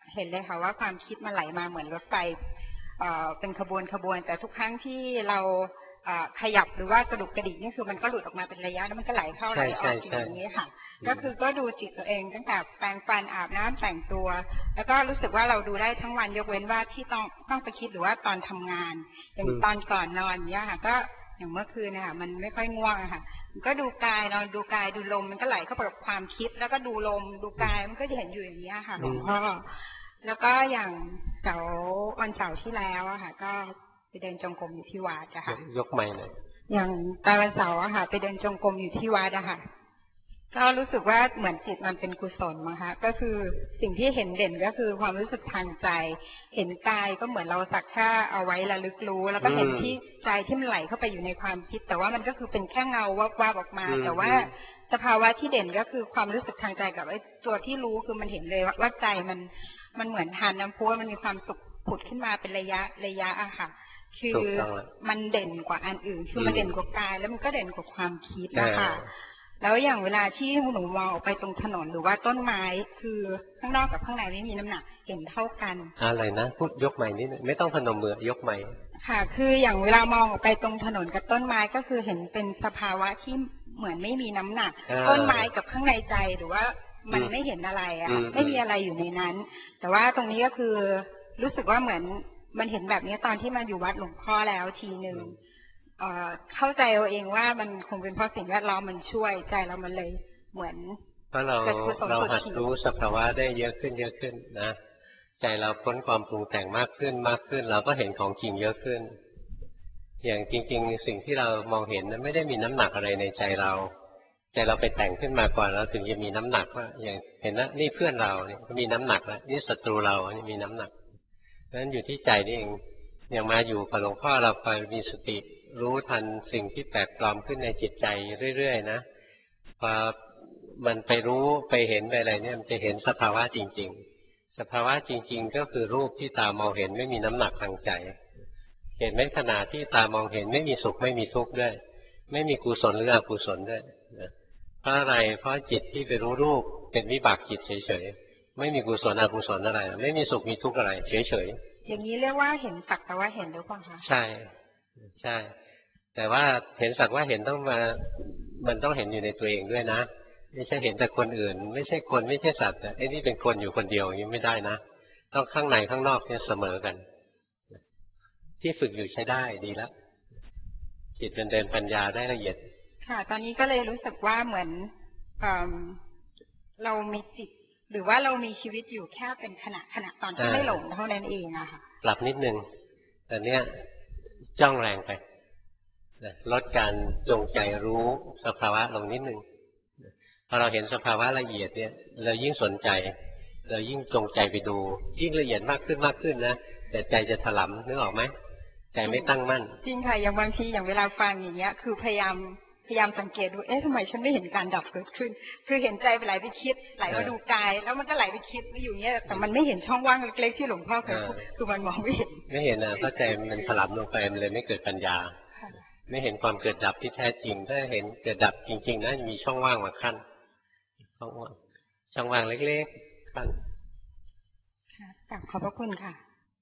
เห็นเลยค่ะว่าความคิดมันไหลมาเหมือนรถไฟเอ่อเป็นขบวนขบวนแต่ทุกครั้งที่เราขยับหรือว่ากระดุกกระดิกนี่คือมันก็หลุดออกมาเป็นระยะแล้วมันก็ไหลเข้าไหลออกอย่างนี้ค่ะก็คือก็ดูจิตตัวเองตั้งแต่แปรงฟันอาบน้ำแต่งตัวแล้วก็รู้สึกว่าเราดูได้ทั้งวันยกเว้นว่าที่ต้องต้องไปคิดหรือว่าตอนทำงานอย่างตอนก่อนนอนเนี่ยค่ะก็อย่างเมื่อคืนนะคะมันไม่ค่อยง่วงอะค่ะก็ดูกายนอนดูกายดูลมมันก็ไหลเข้าไปกับความคิดแล้วก็ดูลมดูกายมันก็จะเห็นอยู่อย่างนี้ค่ะหลวงพ่อแล้วก็อย่างเสาร์วันเสาร์ที่แล้วอะค่ะก็ไปเดินจงกรมอยู่ที่วัดอะค่ะยกไม้เลยอย่างตอนวันเสาร์อะค่ะไปเดินจงกรมอยู่ที่วัดอะค่ะก็รู้สึกว่าเหมือนจิตมันเป็นกุศลมั้งคะก็คือสิ่งที่เห็นเด่นก็คือความรู้สึกทางใจเห็นกายก็เหมือนเราสักแค่เอาไว้ระลึกรู้แล้วก็เห็นที่ใจที่มันไหลเข้าไปอยู่ในความคิดแต่ว่ามันก็คือเป็นแค่เงาวับวับออกมาแต่ว่าสภาวะที่เด่นก็คือความรู้สึกทางใจกับไอ้ตัวที่รู้คือมันเห็นเลยว่าใจมันมันเหมือนทานน้ำพุมันมีความสุขผุดขึ้นมาเป็นระยะระยะอะค่ะคือมันเด่นกว่าอันอื่นคือมันเด่นกว่ากายแล้วมันก็เด่นกว่าความคิดนะคะแล้วอย่างเวลาที่หนูมองออกไปตรงถนนหรือว่าต้นไม้คือข้างนอกกับข้างในไม่มีน้ำหนักเห็นเท่ากันอะไรนะพูดยกใหม่นิดนึงไม่ต้องพนมมือยกใหม่ค่ะคืออย่างเวลามองออกไปตรงถนนกับต้นไม้ก็คือเห็นเป็นสภาวะที่เหมือนไม่มีน้ำหนักต้นไม้กับข้างในใจหรือว่ามันไม่เห็นอะไรอะไม่มีอะไรอยู่ในนั้นแต่ว่าตรงนี้ก็คือรู้สึกว่าเหมือนมันเห็นแบบนี้ตอนที่มาอยู่วัดหลวงพ่อแล้วทีหนึ่งเข้าใจเอาเองว่ามันคงเป็นเพราะสิ่งแวดล้อมมันช่วยใจเรามันเลยเหมือนเพราะเราเราหัดรู้สภาวะได้เยอะขึ้นเยอะขึ้นนะใจเราพ้นความปรุงแต่งมากขึ้นมากขึ้นเราก็เห็นของจริงเยอะขึ้นอย่างจริงๆสิ่งที่เรามองเห็นนั้นไม่ได้มีน้ำหนักอะไรในใจเราใจเราไปแต่งขึ้นมาก่อนเราถึงจะมีน้ำหนักว่าอย่างเห็นนะนี่เพื่อนเราเนี่ยมีน้ำหนักแล้วนี่ศัตรูเรานี่มีน้ำหนักเพราะฉะนั้นอยู่ที่ใจนี่เองอย่างมาอยู่กับหลวงพ่อเราคอยมีสติรู้ทันสิ่งที่แปลกปลอมขึ้นในจิตใจเรื่อยๆนะพอมันไปรู้ไปเห็นไปอะไรเนี่ยมันจะเห็นสภาวะจริงๆสภาวะจริงๆก็คือรูปที่ตามองเห็นไม่มีน้ำหนักทางใจเห็นไหมขณะที่ตามองเห็นไม่มีสุขไม่มีทุกข์ด้วยไม่มีกุศลหรืออกุศลด้วยเพราะอะไรเพราะจิตที่ไปรู้รูปเป็นวิบากจิตเฉยๆไม่มีกุศลอกุศลอะไรไม่มีสุขมีทุกข์อะไรเฉยๆอย่างนี้เรียกว่าเห็นสักแต่ว่าเห็นหรือเปล่าคะใช่ใช่แต่ว่าเห็นสักว่าเห็นต้องมามันต้องเห็นอยู่ในตัวเองด้วยนะไม่ใช่เห็นแต่คนอื่นไม่ใช่คนไม่ใช่สัตว์ไอ้นี่เป็นคนอยู่คนเดียวอย่างนี้ไม่ได้นะต้องข้างในข้างนอกเนี่ยเสมอกันที่ฝึกอยู่ใช้ได้ดีแล้วจิตเป็นเดินปัญญาได้ละเอียดค่ะตอนนี้ก็เลยรู้สึกว่าเหมือนเอ่อเรามีจิตหรือว่าเรามีชีวิตอยู่แค่เป็นขณะขณะตอนที่ไม่หลงเท่านั้นเองอะค่ะปรับนิดนึงแต่เนี้ยจ้องแรงไปลดการจงใจรู้สภาวะลงนิดนึงพอเราเห็นสภาวะละเอียดเนี่ยเรายิ่งสนใจเรายิ่งจงใจไปดูยิ่งละเอียดมากขึ้นมากขึ้นนะแต่ใจจะถลำนึกออกไหมใจไม่ตั้งมั่นจริงค่ะอย่างบางทีอย่างเวลาฟังอย่างเงี้ยคือพยายามพยายามสังเกตดูเอ๊ะทำไมฉันไม่เห็นการดับเกิดขึ้นคือเห็นใจไปไหลไปคิดไหลมาดูกายแล้วมันก็ไหลไปคิดอยู่เงี้ยแต่มันไม่เห็นช่องว่างเล็กๆที่หลวงพ่อเคยพูดคือมันมองไม่เห็นไม่เห็นนะเพราะใจมันถลำลงไปมันเลยไม่เกิดปัญญาไม่เห็นความเกิดดับที่แท้จริงถ้าเห็นเกิดดับจริงๆนะมีช่องว่างมาขั้นช่องว่างช่องว่างเล็กๆขั้นค่ะขอบพระคุณค่ะ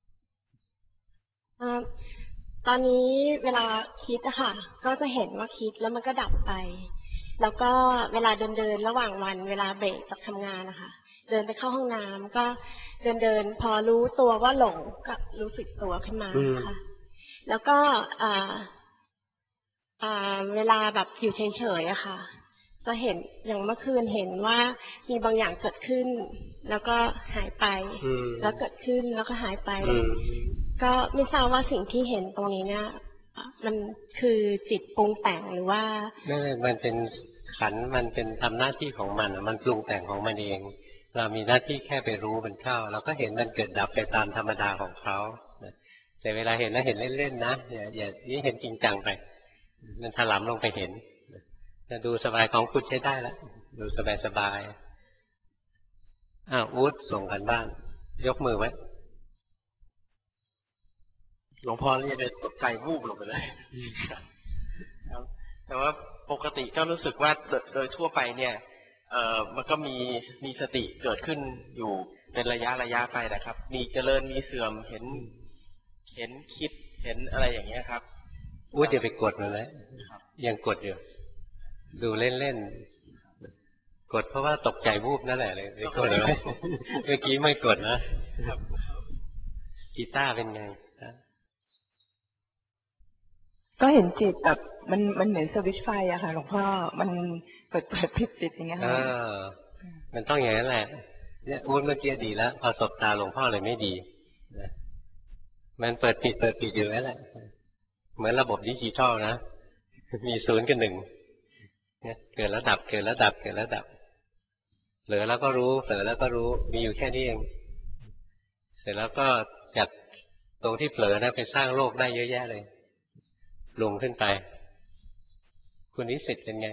ตอนนี้เวลาคิดอะค่ะก็จะเห็นว่าคิดแล้วมันก็ดับไปแล้วก็เวลาเดินเดินระหว่างวันเวลาเบรกจากทำงานนะคะเดินไปเข้าห้องน้ำก็เดินเดินพอรู้ตัวว่าหลงก็รู้สึกตัวขึ้นมาค่ะแล้วก็อ่าอ่าเวลาแบบอยู่เฉยๆอะค่ะจะเห็นอย่างเมื่อคืนเห็นว่ามีบางอย่างเกิดขึ้นแล้วก็หายไปแล้วเกิดขึ้นแล้วก็หายไปก็ไม่ทราบว่าสิ่งที่เห็นตรงนี้เนี่ยมันคือจิตปรุงแต่งหรือว่าไม่ไม่มันเป็นขันมันเป็นทำหน้าที่ของมันมันปรุงแต่งของมันเองเรามีหน้าที่แค่ไปรู้มันเข้าเราก็เห็นมันเกิดดับไปตามธรรมดาของเขาแต่เวลาเห็นนะเห็นเล่นๆนะอย่าอย่านี่เห็นจริงจังไปมันถลำลงไปเห็นจะดูสบายของคุณใช้ได้แล้วดูสบายสบายอ้าวอุ๊ดส่งกันบ้านยกมือไว้หลวงพ่อเรียกเลยตกใจวูบลงไปเลยแต่ว่าปกติก็รู้สึกว่าโดยทั่วไปเนี่ยเอ่อมันก็มีมีสติเกิดขึ้นอยู่เป็นระยะระยะไปนะครับมีเจริญมีเสื่อมเห็นเห็นคิดเห็นอะไรอย่างเงี้ยครับอุ้ยจะไปกดมันแล้วยังกดอยู่ดูเล่นๆกดเพราะว่าตกใจวูบนั่นแหละเลยไปกดเลยเมื่อกี้ไม่กดนะกีตาร์เป็นไงก็เห็นจิตแบบมันมันเหมือนสวิตช์ไฟอะค่ะหลวงพ่อมันเปิดเปิดปิดปิดอย่างเงี้ยค่ะมันต้องอย่างนั้นแหละเนี่ยอุ้ยเมื่อกี้ดีแล้วพอสบตาหลวงพ่อเลยไม่ดีมันเปิดปิดเปิดปิดอยู่แล้วแหละเหมือนระบบดิจิทัลนะมีศูนย์กับหนึ่งเนี่ยเกิดแล้วดับเกิดแล้วดับเกิดแล้วดับเผลอแล้วก็รู้เผลอแล้วก็รู้มีอยู่แค่นี้เองเสร็จแล้วก็จากตรงที่เผลอนะไปสร้างโลกได้เยอะแยะเลยลงขึ้นไปคุณนิสิตเป็นไง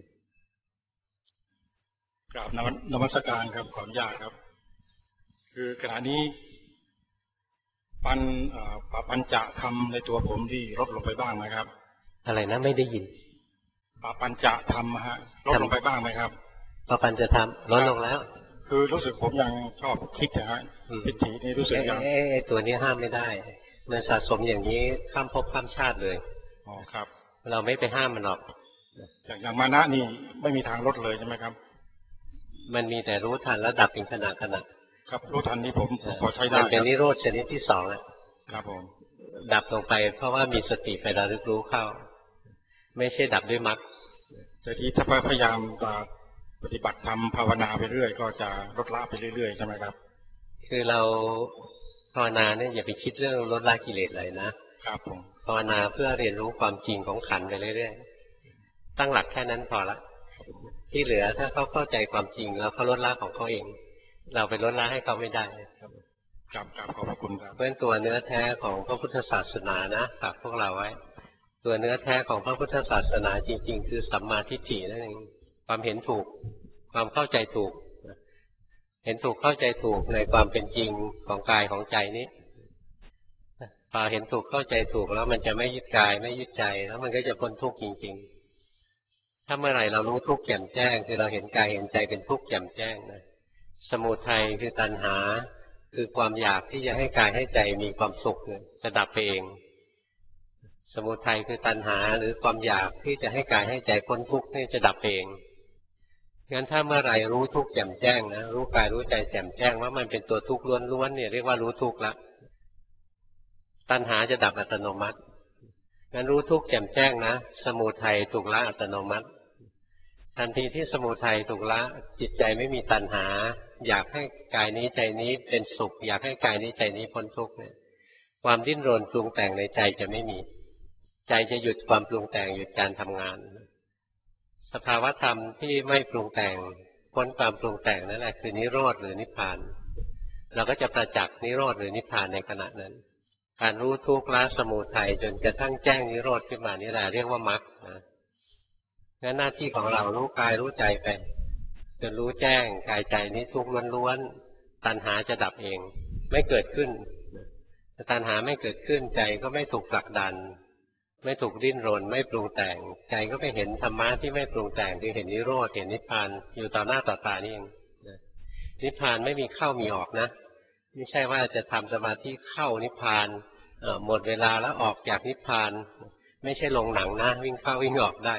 กราบนมัสการครับขออนุญาตครับคือขณะนี้ปัญปัญจะทำในตัวผมที่ลดลงไปบ้างไหมครับอะไรนะไม่ได้ยินปปัญจะทำฮะลดลงไปบ้างไหมครับปปัญจะทำลดลงแล้วคือรู้สึกผมยังชอบคิดนะฮะทิฏฐินี่รู้สึกยังไอ้ตัวนี้ห้ามไม่ได้มันสะสมอย่างนี้ข้ามภพข้ามชาติเลยอ๋อครับเราไม่ไปห้ามมันหรอกอย่างอย่างมานะนี่ไม่มีทางลดเลยใช่ไหมครับมันมีแต่รู้ทันแล้วดับเป็นขณะขณะครับรู้ทันนี่ผมพอใช้ได้มันเป็นนิโรธชนิดที่สองอ่ะครับผมดับลงไปเพราะว่ามีสติไประลึกรู้เข้าไม่ใช่ดับด้วยมรรคแต่ที่ถ้าพยายามปฏิบัติทำภาวนาไปเรื่อยก็จะลดละไปเรื่อยๆใช่ไหมครับคือเราภาวนาเนี่ยอย่าไปคิดเรื่องลดละกิเลสเลยนะครับผมภาวนาเพื่อเรียนรู้ความจริงของขันธ์ไปเรื่อยๆตั้งหลักแค่นั้นพอละที่เหลือถ้าเขาเข้าใจความจริงแล้วเขาลดละของเขาเองเราไปลดละให้เขาไม่ได้ครับครับขอบพระคุณครับเพราะตัวเนื้อแท้ของพระพุทธศาสนานะฝากพวกเราไว้ตัวเนื้อแท้ของพระพุทธศาสนาจริงๆคือสัมมาทิฏฐินั่นเองความเห็นถูกความเข้าใจถูกเห็นถูกเข้าใจถูกในความเป็นจริงของกายของใจนี้พอเห็นถูกเข้าใจถูกแล้วมันจะไม่ยึดกายไม่ยึดใจแล้วมันก็จะพ้นทุกข์จริงๆถ้าเมื่อไหร่เรารู้ทุกข์แจ่มแจ้งคือเราเห็นกายเห็นใจเป็นทุกข์แจ่มแจ้งนะสมุทัยคือตัณหาคือความอยากที่จะให้กายให้ใจมีความสุขจะดับไปเองสมุทัยคือตัณหาหรือความอยากที่จะให้กายให้ใจพ้นทุกข์นี่จะดับเองงั้นถ้าเมื่อไหร่รู้ทุกข์แจ่มแจ้งนะรู้กายรู้ใจแจ่มแจ้งว่ามันเป็นตัวทุกข์ล้วนๆเนี่ยเรียกว่ารู้ทุกข์ละตัณหาจะดับอัตโนมัติงั้นรู้ทุกข์แจ่มแจ้งนะสมุทัยถูกละอัตโนมัติทันทีที่สมุทัยถูกละจิตใจไม่มีตัณหาอยากให้กายนี้ใจนี้เป็นสุขอยากให้กายนี้ใจนี้พ้นทุกข์เนี่ยความดิ้นรนปรุงแต่งในใจจะไม่มีใจจะหยุดความปรุงแต่งหยุดการทำงานสภาวธรรมที่ไม่ปรุงแต่งพ้นความปรุงแต่งนั่นแหละคือนิโรธหรือนิพพานเราก็จะประจักษ์นิโรธหรือนิพพานในขณะนั้นการรู้ทุกข์ละสมุทัยจนกระทั่งแจ้งนิโรธขึ้นมานี่แหละเรียกว่ามรรคนะงั้นหน้าที่ของเรารู้กายรู้ใจไปจนรู้แจ้งกายใจนี้ทุกข์ล้วนๆตัณหาจะดับเองไม่เกิดขึ้นตัณหาไม่เกิดขึ้นใจก็ไม่ถูกผลักดันไม่ถูกดิ้นรนไม่ปรุงแต่งใจก็ไปเห็นธรรมะที่ไม่ปรุงแต่งคือเห็นนิโรธเห็นนิพพานอยู่ต่อหน้าต่อตานี่เองนิพพานไม่มีเข้ามีออกนะไม่ใช่ว่าจะทำสมาธิเข้านิพพานหมดเวลาแล้วออกจากนิพพานไม่ใช่ลงหนังนะวิ่งเข้าวิ่งออกได้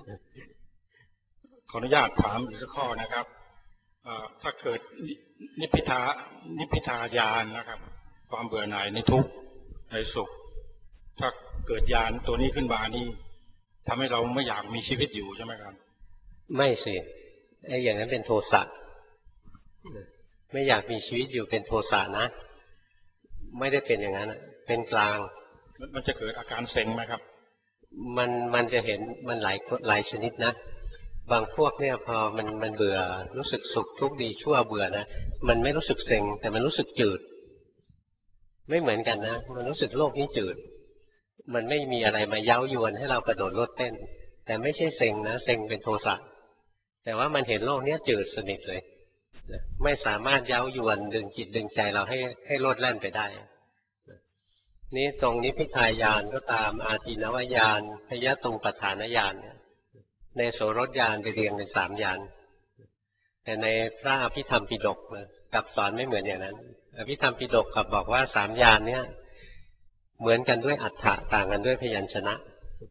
ขออนุญาตถามอีกสักข้อนะครับถ้าเกิดนิพพิทานิพพิทายานนะครับความเบื่อหน่ายในทุกข์ในสุขถ้าเกิดญาณตัวนี้ขึ้นมานี่ทำให้เราไม่อยากมีชีวิตอยู่ใช่ไหมครับไม่สิไอ้อย่างนั้นเป็นโทสะไม่อยากมีชีวิตอยู่เป็นโทสะนะไม่ได้เป็นอย่างนั้นเป็นกลางมันจะเกิดอาการเซ็งไหมครับมันมันจะเห็นมันหลายหลายชนิดนะบางพวกเนี่ยพอมันมันเบื่อรู้สึกสุขทุกข์ดีชั่วเบื่อนะมันไม่รู้สึกเซ็งแต่มันรู้สึกจืดไม่เหมือนกันนะมันรู้สึกโลกนี้จืดมันไม่มีอะไรมาเย้ายวนให้เรากระโดดโลดเต้นแต่ไม่ใช่เซ็งนะเซ็งเป็นโทสะแต่ว่ามันเห็นโลกนี้จืดสนิทเลยไม่สามารถเย้ายวนดึงจิตดึงใจเราให้ให้โลดแล่นไปได้นี่ตรงนิพพิทายานก็ตามอาทินวญาณพยตุปฏฐานญาณในโสรถญาณไปเรียงเป็นสามญาณแต่ในพระอภิธรรมปิฎกกลับสอนไม่เหมือนอย่างนั้นอภิธรรมปิฎกกลับบอกว่าสามญาณเนี่ยเหมือนกันด้วยอัฏฐะต่างกันด้วยพยัญชนะ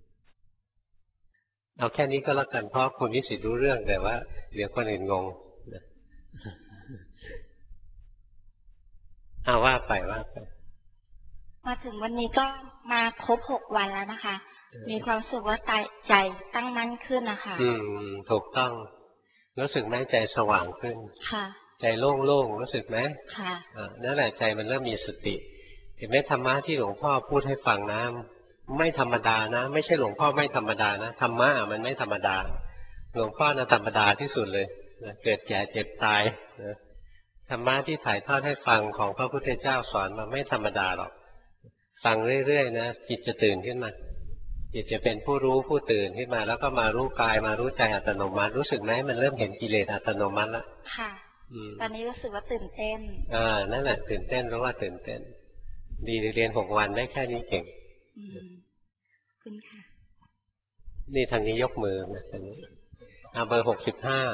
เอาแค่นี้ก็แล้วกันเพราะคุณวิสิทธิ์รู้เรื่องแต่ว่าเดี๋ยวคนอื่นงงเอาว่าไปว่าไปมาถึงวันนี้ก็มาครบหกวันแล้วนะคะ มีความรู้สึกว่าใจตั้งมั่นขึ้นนะคะอืมถูกต้องรู้สึกไหมใจสว่างขึ้นค่ะใจโล่งๆรู้สึกไหมค่ะอ่านั่นแหละใจมันเริ่มมีสติเห็นไหมธรรมะที่หลวงพ่อพูดให้ฟังนะไม่ธรรมดานะไม่ใช่หลวงพ่อไม่ธรรมดานะธรรมะมันไม่ธรรมดาหลวงพ่อนะธรรมดาที่สุดเลยนะเกิดแก่เจ็บตายนะธรรมะที่ถ่ายทอดให้ฟังของพระพุทธเจ้าสอนมาไม่ธรรมดาหรอกฟังเรื่อยๆนะจิตจะตื่นขึ้นมาจิตจะเป็นผู้รู้ผู้ตื่นขึ้นมาแล้วก็มารู้กายมารู้ใจอัตโนมัติรู้สึกไหมมันเริ่มเห็นกิเลสอัตโนมัติแล้วค่ะตอนนี้รู้สึกว่าตื่นเต้นอ่านั่นแหละตื่นเต้นรู้ว่าตื่นเต้นดีเรียนหกวันได้แค่นี้เก่งคุณค่ะนี่ทางนี้ยกมือนะทางนี้เอาเบอร์หกสิบห้า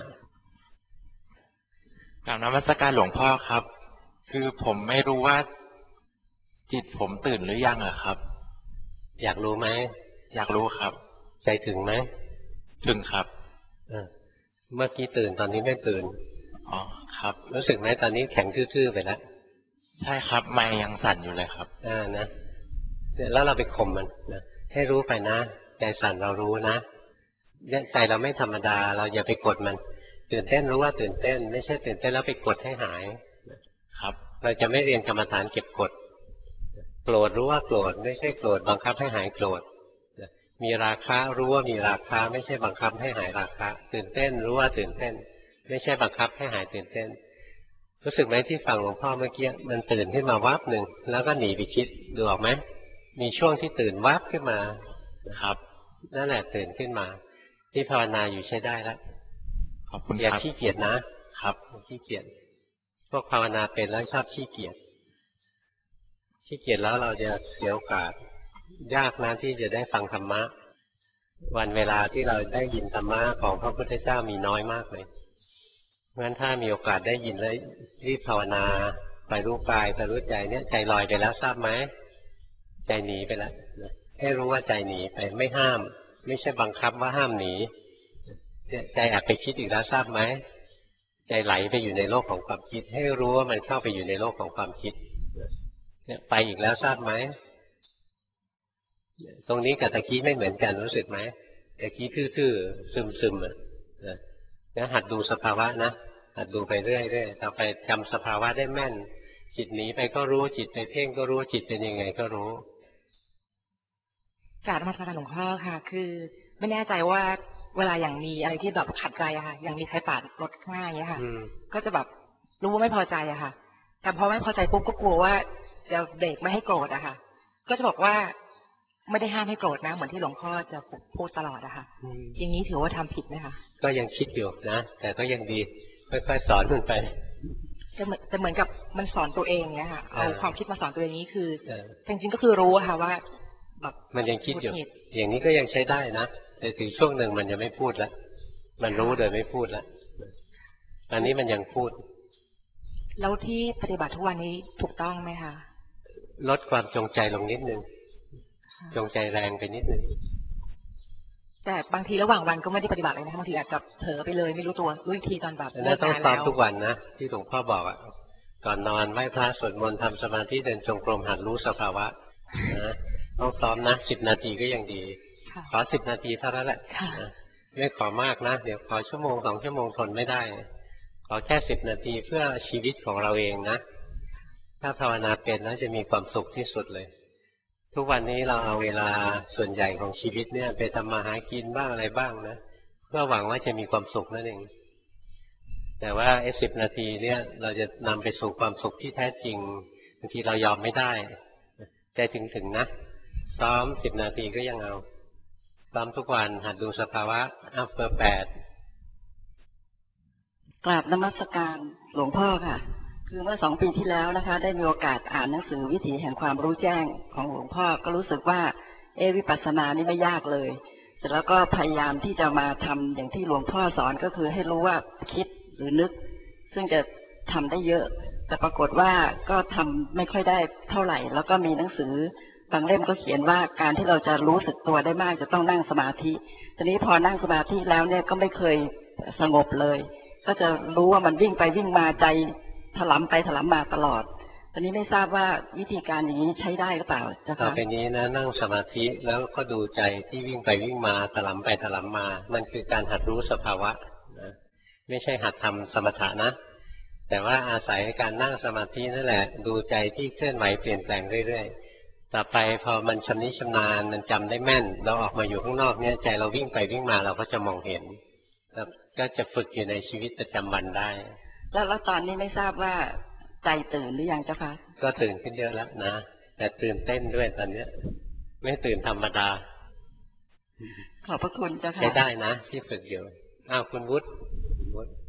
กราบนมัสการหลวงพ่อครับคือผมไม่รู้ว่าจิตผมตื่นหรือยังอะครับอยากรู้ไหมอยากรู้ครับใจถึงไหมถึงครับเออเมื่อกี้ตื่นตอนนี้ไม่ตื่นอ๋อครับรู้สึกไหมตอนนี้แข็งทื่อๆไปแล้วใช่ครับไม่ยังสั่นอยู่เลยครับอ่านะแล้วเราไปข่มมันนะให้รู้ไปนะใจสั่นเรารู้นะใจเราไม่ธรรมดาเราอย่าไปกดมันตื่นเต้นรู้ว่าตื่นเต้นไม่ใช่ตื่นเต้นแล้วไปกดให้หายครับเราจะไม่เรียนกรรมฐานเก็บกดโกรธรู้ว่าโกรธไม่ใช่โกรธบังคับให้หายโกรธมีราคะรู้ว่ามีราคะไม่ใช่บังคับให้หายราคะตื่นเต้นรู้ว่าตื่นเต้นไม่ใช่บังคับให้หายตื่นเต้นรู้สึกไหมที่ฟังหลวงพ่อเมื่อกี้มันตื่นขึ้นมาวับหนึ่งแล้วก็หนีไปคิดดูออกไหมมีช่วงที่ตื่นวับขึ้นมาครับนั่นแหละตื่นขึ้นมาที่ภาวนาอยู่ใช้ได้แล้วขอบคุณครับอย่าขี้เกียจนะครับขี้เกียจพวกภาวนาเป็นแล้วชอบขี้เกียจขี้เกียจแล้วเราจะเสียโอกาสยากนะที่จะได้ฟังธรรมะวันเวลาที่เราได้ยินธรรมะของพระพุทธเจ้ามีน้อยมากเลยเพราะฉะนั้นถ้ามีโอกาสได้ยินแล้วรีบภาวนาไปรู้กายไปรู้ใจเนี่ยใจลอยไปแล้วทราบไหมใจหนีไปแล้วให้รู้ว่าใจหนีไปไม่ห้ามไม่ใช่บังคับว่าห้ามหนีเนี่ยใจแอบไปคิดอีกแล้วทราบไหมใจไหลไปอยู่ในโลกของความคิดให้รู้ว่ามันเข้าไปอยู่ในโลกของความคิดเนี่ยไปอีกแล้วทราบไหมตรงนี้กับตะกี้ไม่เหมือนกันรู้สึกไหมตะกี้ทื่อๆซึมๆอ่ะนะหัดดูสภาวะนะหัดดูไปเรื่อยๆต่อไปจำสภาวะได้แม่นจิตหนีไปก็รู้จิตไปเพ่งก็รู้จิตเป็นยังไงก็รู้กราบนมัสการหลวงพ่อค่ะคือไม่แน่ใจว่าเวลาอย่างมีอะไรที่แบบขัดใจอะค่ะอย่างมีใครปาดรถข้างหน้าอย่างเงี้ยค่ะก็จะแบบรู้ว่าไม่พอใจอะค่ะแต่พอไม่พอใจปุ๊บก็กลัวว่าจะเบรกไม่ให้โกรธอะค่ะก็จะบอกว่าไม่ได้ห้ามให้โกรธนะเหมือนที่หลวงพ่อจะพูดตลอดอะค่ะอย่างนี้ถือว่าทำผิดไหมคะก็ยังคิดอยู่นะแต่ก็ยังดีค่อยๆสอนมันไปจะเหมือนจะเหมือนกับมันสอนตัวเองเนี้ยค่ะเอาความคิดมาสอนตัวเองนี้คือจริงๆก็คือรู้ค่ะว่าแบบมันยังคิดอยู่อย่างนี้ก็ยังใช้ได้นะแต่ถึงช่วงหนึ่งมันจะไม่พูดแล้วมันรู้โดยไม่พูดแล้วอันนี้มันยังพูดแล้วที่ปฏิบัติทุกวันนี้ถูกต้องไหมคะลดความจงใจลงนิดนึงจงใจแรงไปนิดนึงแต่บางทีระหว่างวันก็ไม่ได้ปฏิบัติเลยนะบางทีอาจจะเผลอไปเลยไม่รู้ตัวรู้อีกทีตอนแบบเลิกงานแล้วต้องซ้อมทุกวันนะที่หลวงพ่อบอกอ่ะก่อนนอนไหว้พระสวดมนต์ทำสมาธิเดินจงกรมหัดรู้สภาวะนะต้องซ้อมนะสิบนาทีก็ยังดีขอสิบนาทีเท่านั้นแหละไม่ขอมากนะเดี๋ยวขอชั่วโมงสองชั่วโมงทนไม่ได้ขอแค่สิบนาทีเพื่อชีวิตของเราเองนะถ้าภาวนาเป็นแล้วจะมีความสุขที่สุดเลยทุกวันนี้เราเอาเวลาส่วนใหญ่ของชีวิตเนี่ยไปทำมาหากินบ้างอะไรบ้างนะเพื่อหวังว่าจะมีความสุขนั่นเองแต่ว่าไอ้สิบนาทีเนี่ยเราจะนำไปสู่ความสุขที่แท้จริงบางทีเรายอมไม่ได้ใจถึงถึงนะซ้อมสิบนาทีก็ยังเอาซ้อมทุกวันหัดดูสภาวะอัปเปอร์แปดกราบนมัสการหลวงพ่อค่ะคือเมื่อสองปีที่แล้วนะคะได้มีโอกาสอ่านหนังสือวิถีแห่งความรู้แจ้งของหลวงพ่อก็รู้สึกว่าเอวิปัสสนานี่ไม่ยากเลยเสร็จแล้วก็พยายามที่จะมาทำอย่างที่หลวงพ่อสอนก็คือให้รู้ว่าคิดหรือนึกซึ่งจะทำได้เยอะแต่ปรากฏว่าก็ทำไม่ค่อยได้เท่าไหร่แล้วก็มีหนังสือบางเล่มก็เขียนว่าการที่เราจะรู้สึกตัวได้มากจะต้องนั่งสมาธิทีนี้พอนั่งสมาธิแล้วเนี่ยก็ไม่เคยสงบเลยก็จะรู้ว่ามันวิ่งไปวิ่งมาใจถลำไปถลำมาตลอดตอนนี้ไม่ทราบว่าวิธีการอย่างนี้ใช้ได้หรือเปล่าจ๊ะคะต่อไปนี้นะนั่งสมาธิแล้วก็ดูใจที่วิ่งไปวิ่งมาถลำไปถลำมามันคือการหัดรู้สภาวะนะไม่ใช่หัดทำสมถะนะแต่ว่าอาศัยการนั่งสมาธินั่นแหละดูใจที่เคลื่อนไหวเปลี่ยนแปลงเรื่อยๆต่อไปพอมันชำนิชำนาญมันจำได้แม่นเราออกมาอยู่ข้างนอกเนี่ยใจเราวิ่งไปวิ่งมาเราก็จะมองเห็นแล้วก็จะฝึกอยู่ในชีวิตประจำวันได้แล้วแล้วตอนนี้ไม่ทราบว่าใจตื่นหรือยังเจ้าคะก็ตื่นขึ้นเยอะแล้วนะแต่ตื่นเต้นด้วยตอนนี้ไม่ตื่นธรรมดาขอบพระคุณเจ้าค่ะใช้ได้นะที่ฝึกอยู่อ้าวคุณวุฒิวุฒิ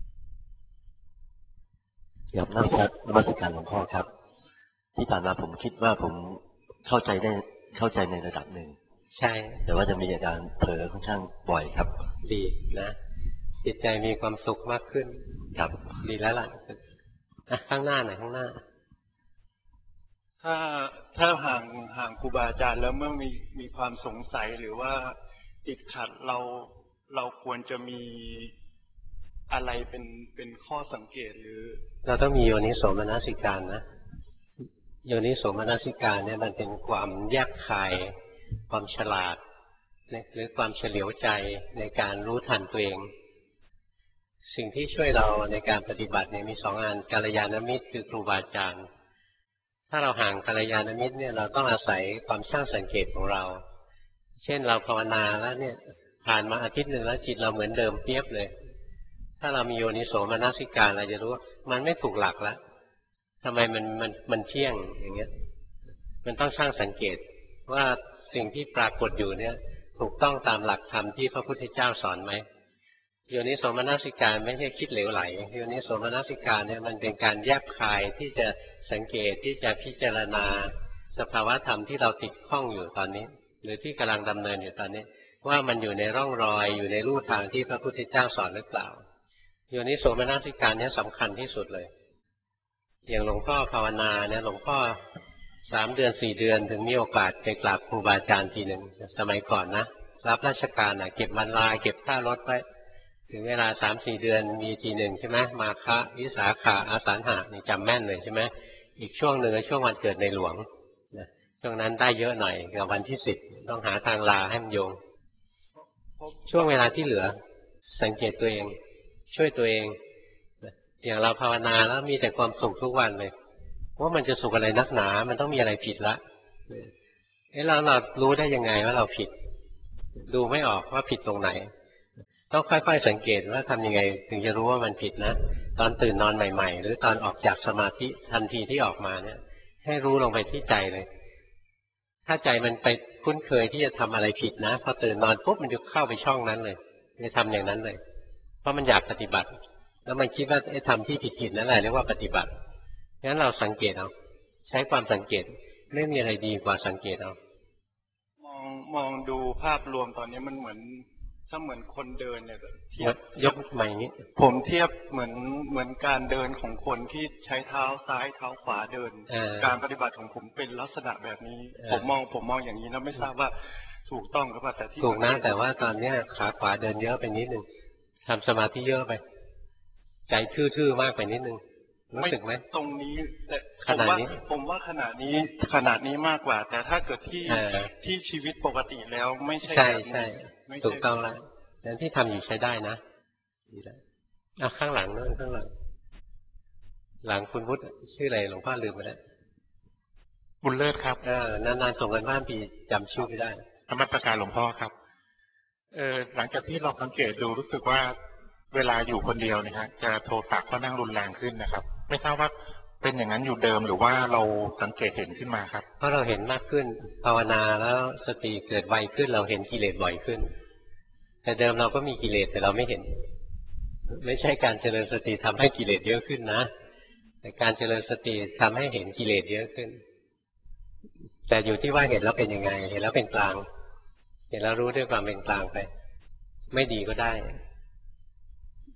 ครับนักศึกษานมัสการหลวงพ่อครับที่ผ่านมาผมคิดว่าผมเข้าใจได้เข้าใจในระดับหนึ่งใช่แต่ว่าจะมีอาการเผลอค่อนข้างบ่อยครับดีนะจิตใจมีความสุขมากขึ้นครับดีแล้วล่ะอ่ะข้างหน้าหน่อยข้างหน้าถ้าถ้าห่างห่างครูบาอาจารย์แล้วเมื่อมีมีความสงสัยหรือว่าติดขัดเราเราควรจะมีอะไรเป็นเป็นข้อสังเกตหรือเราต้องมีโยนิโสมนสิการนะโยนิโสมนสิการเนี่ยมันเป็นความแยกคายความฉลาดหรือความเฉลียวใจในการรู้ทันตัวเองสิ่งที่ช่วยเราในการปฏิบัติเนี่ยมีสองอันกัลยาณมิตรคือครูบาอาจารย์ถ้าเราห่างกัลยาณมิตรเนี่ยเราต้องอาศัยความช่างสังเกตของเราเช่นเราภาวนาแล้วเนี่ยผ่านมาอาทิตย์หนึ่งแล้วจิตเราเหมือนเดิมเปียบเลยถ้าเรามีโยนิโสมนสิการเราจะรู้ว่ามันไม่ถูกหลักแล้วทำไมมันมันมันเที่ยงอย่างเงี้ยมันต้องช่างสังเกตว่าสิ่งที่ปรากฏอยู่เนี่ยถูกต้องตามหลักธรรมที่พระพุทธเจ้าสอนไหมโยนิโสมนสิการไม่ใช่คิดเหลวไหลโยนิโสมนสิการเนี่ยมันเป็นการแยบคายที่จะสังเกตที่จะพิจารณาสภาวะธรรมที่เราติดข้องอยู่ตอนนี้หรือที่กำลังดำเนินอยู่ตอนนี้ว่ามันอยู่ในร่องรอยอยู่ในรูทางที่พระพุทธเจ้าสอนหรือเปล่าโยนิโสมนสิการเนี่ยสำคัญที่สุดเลยอย่างหลวงพ่อภาวนาเนี่ยหลวงพ่อสามเดือนสี่เดือนถึงมีโอกาสไปกราบครูบาอาจารย์ทีหนึ่งสมัยก่อนนะรับราชการนะเก็บวันลาเก็บค่ารถไว้ถึงเวลาสามสี่เดือนมีทีหนึ่งใช่ไหมมาฆะวิสาขะอาสาฬหะนี่จำแม่นเลยใช่ไหมอีกช่วงหนึ่งก็ช่วงวันเกิดในหลวงนะช่วงนั้นได้เยอะหน่อยกับวันที่สิบต้องหาทางลาให้มันโยงช่วงเวลาที่เหลือสังเกตตัวเองช่วยตัวเองอย่างเราภาวนาแล้วมีแต่ความสุขทุกวันเลยว่ามันจะสุขอะไรนักหนามันต้องมีอะไรผิดละเอ๊ะเราเรารู้ได้ยังไงว่าเราผิดดูไม่ออกว่าผิดตรงไหนต้องค่อยๆสังเกตว่าทำยังไงถึงจะรู้ว่ามันผิดนะตอนตื่นนอนใหม่ๆหรือตอนออกจากสมาธิทันทีที่ออกมาเนี่ยให้รู้ลงไปที่ใจเลยถ้าใจมันไปคุ้นเคยที่จะทำอะไรผิดนะพอตื่นนอนปุ๊บมันจะเข้าไปช่องนั้นเลยจะทำอย่างนั้นเลยเพราะมันอยากปฏิบัติแล้วมันคิดว่าไอ้ทำที่ผิดๆนั่นแหละเรียกว่าปฏิบัติงั้นเราสังเกตเอาใช้ความสังเกตไม่มีอะไรดีกว่าสังเกตเอามองมองดูภาพรวมตอนนี้มันเหมือนถ้าเหมือนคนเดินเนี่ยเทียบยกใหม่นี้ผมเทียบเหมือนเหมือนการเดินของคนที่ใช้เท้าซ้ายเท้าขวาเดินการปฏิบัติของผมเป็นลักษณะแบบนี้ผมมองผมมองอย่างนี้แล้วไม่ทราบว่าถูกต้องหรือเปล่าแต่ที่ถูกนะแต่ว่าตอนเนี้ยขาขวาเดินเยอะไปนิดนึงทำสมาธิเยอะไปใจทื่อๆมากไปนิดนึงรู้สึกไหมตรงนี้แต่ขนาดนี้ผมว่าขนาดนี้ขนาดนี้มากกว่าแต่ถ้าเกิดที่ที่ชีวิตปกติแล้วไม่ใช่ใช่ใช่ถูกต้องแล้วแต่ที่ทำอยู่ใช้ได้นะดีแล้วอ่ะข้างหลังนั่นข้างหลังหลังคุณพุทธชื่ออะไรหลวงพ่อลืมไปแล้วบุญเลิศครับเออนานๆส่งกันบ้านพี่จำชื่อไม่ได้ธรรมประการหลวงพ่อครับเออหลังจากที่เราสังเกตดูรู้สึกว่าเวลาอยู่คนเดียวเนี่ยฮะจะโทสะก็นั่งรุนแรงขึ้นนะครับไม่ทราบว่าเป็นอย่างนั้นอยู่เดิมหรือว่าเราสังเกตเห็นขึ้นมาครับเพราะเราเห็นมากขึ้นภาวนาแล้วสติเกิดไวขึ้นเราเห็นกิเลสบ่อยขึ้นแต่เดิมเราก็มีกิเลสแต่เราไม่เห็นไม่ใช่การเจริญสติทำให้กิเลสเยอะขึ้นนะแต่การเจริญสติทำให้เห็นกิเลสเยอะขึ้นแต่อยู่ที่ว่าเห็นแล้วเป็นยังไงเห็นแล้วเป็นกลางเห็นแล้วรู้ด้วยความเป็นกลางไปไม่ดีก็ได้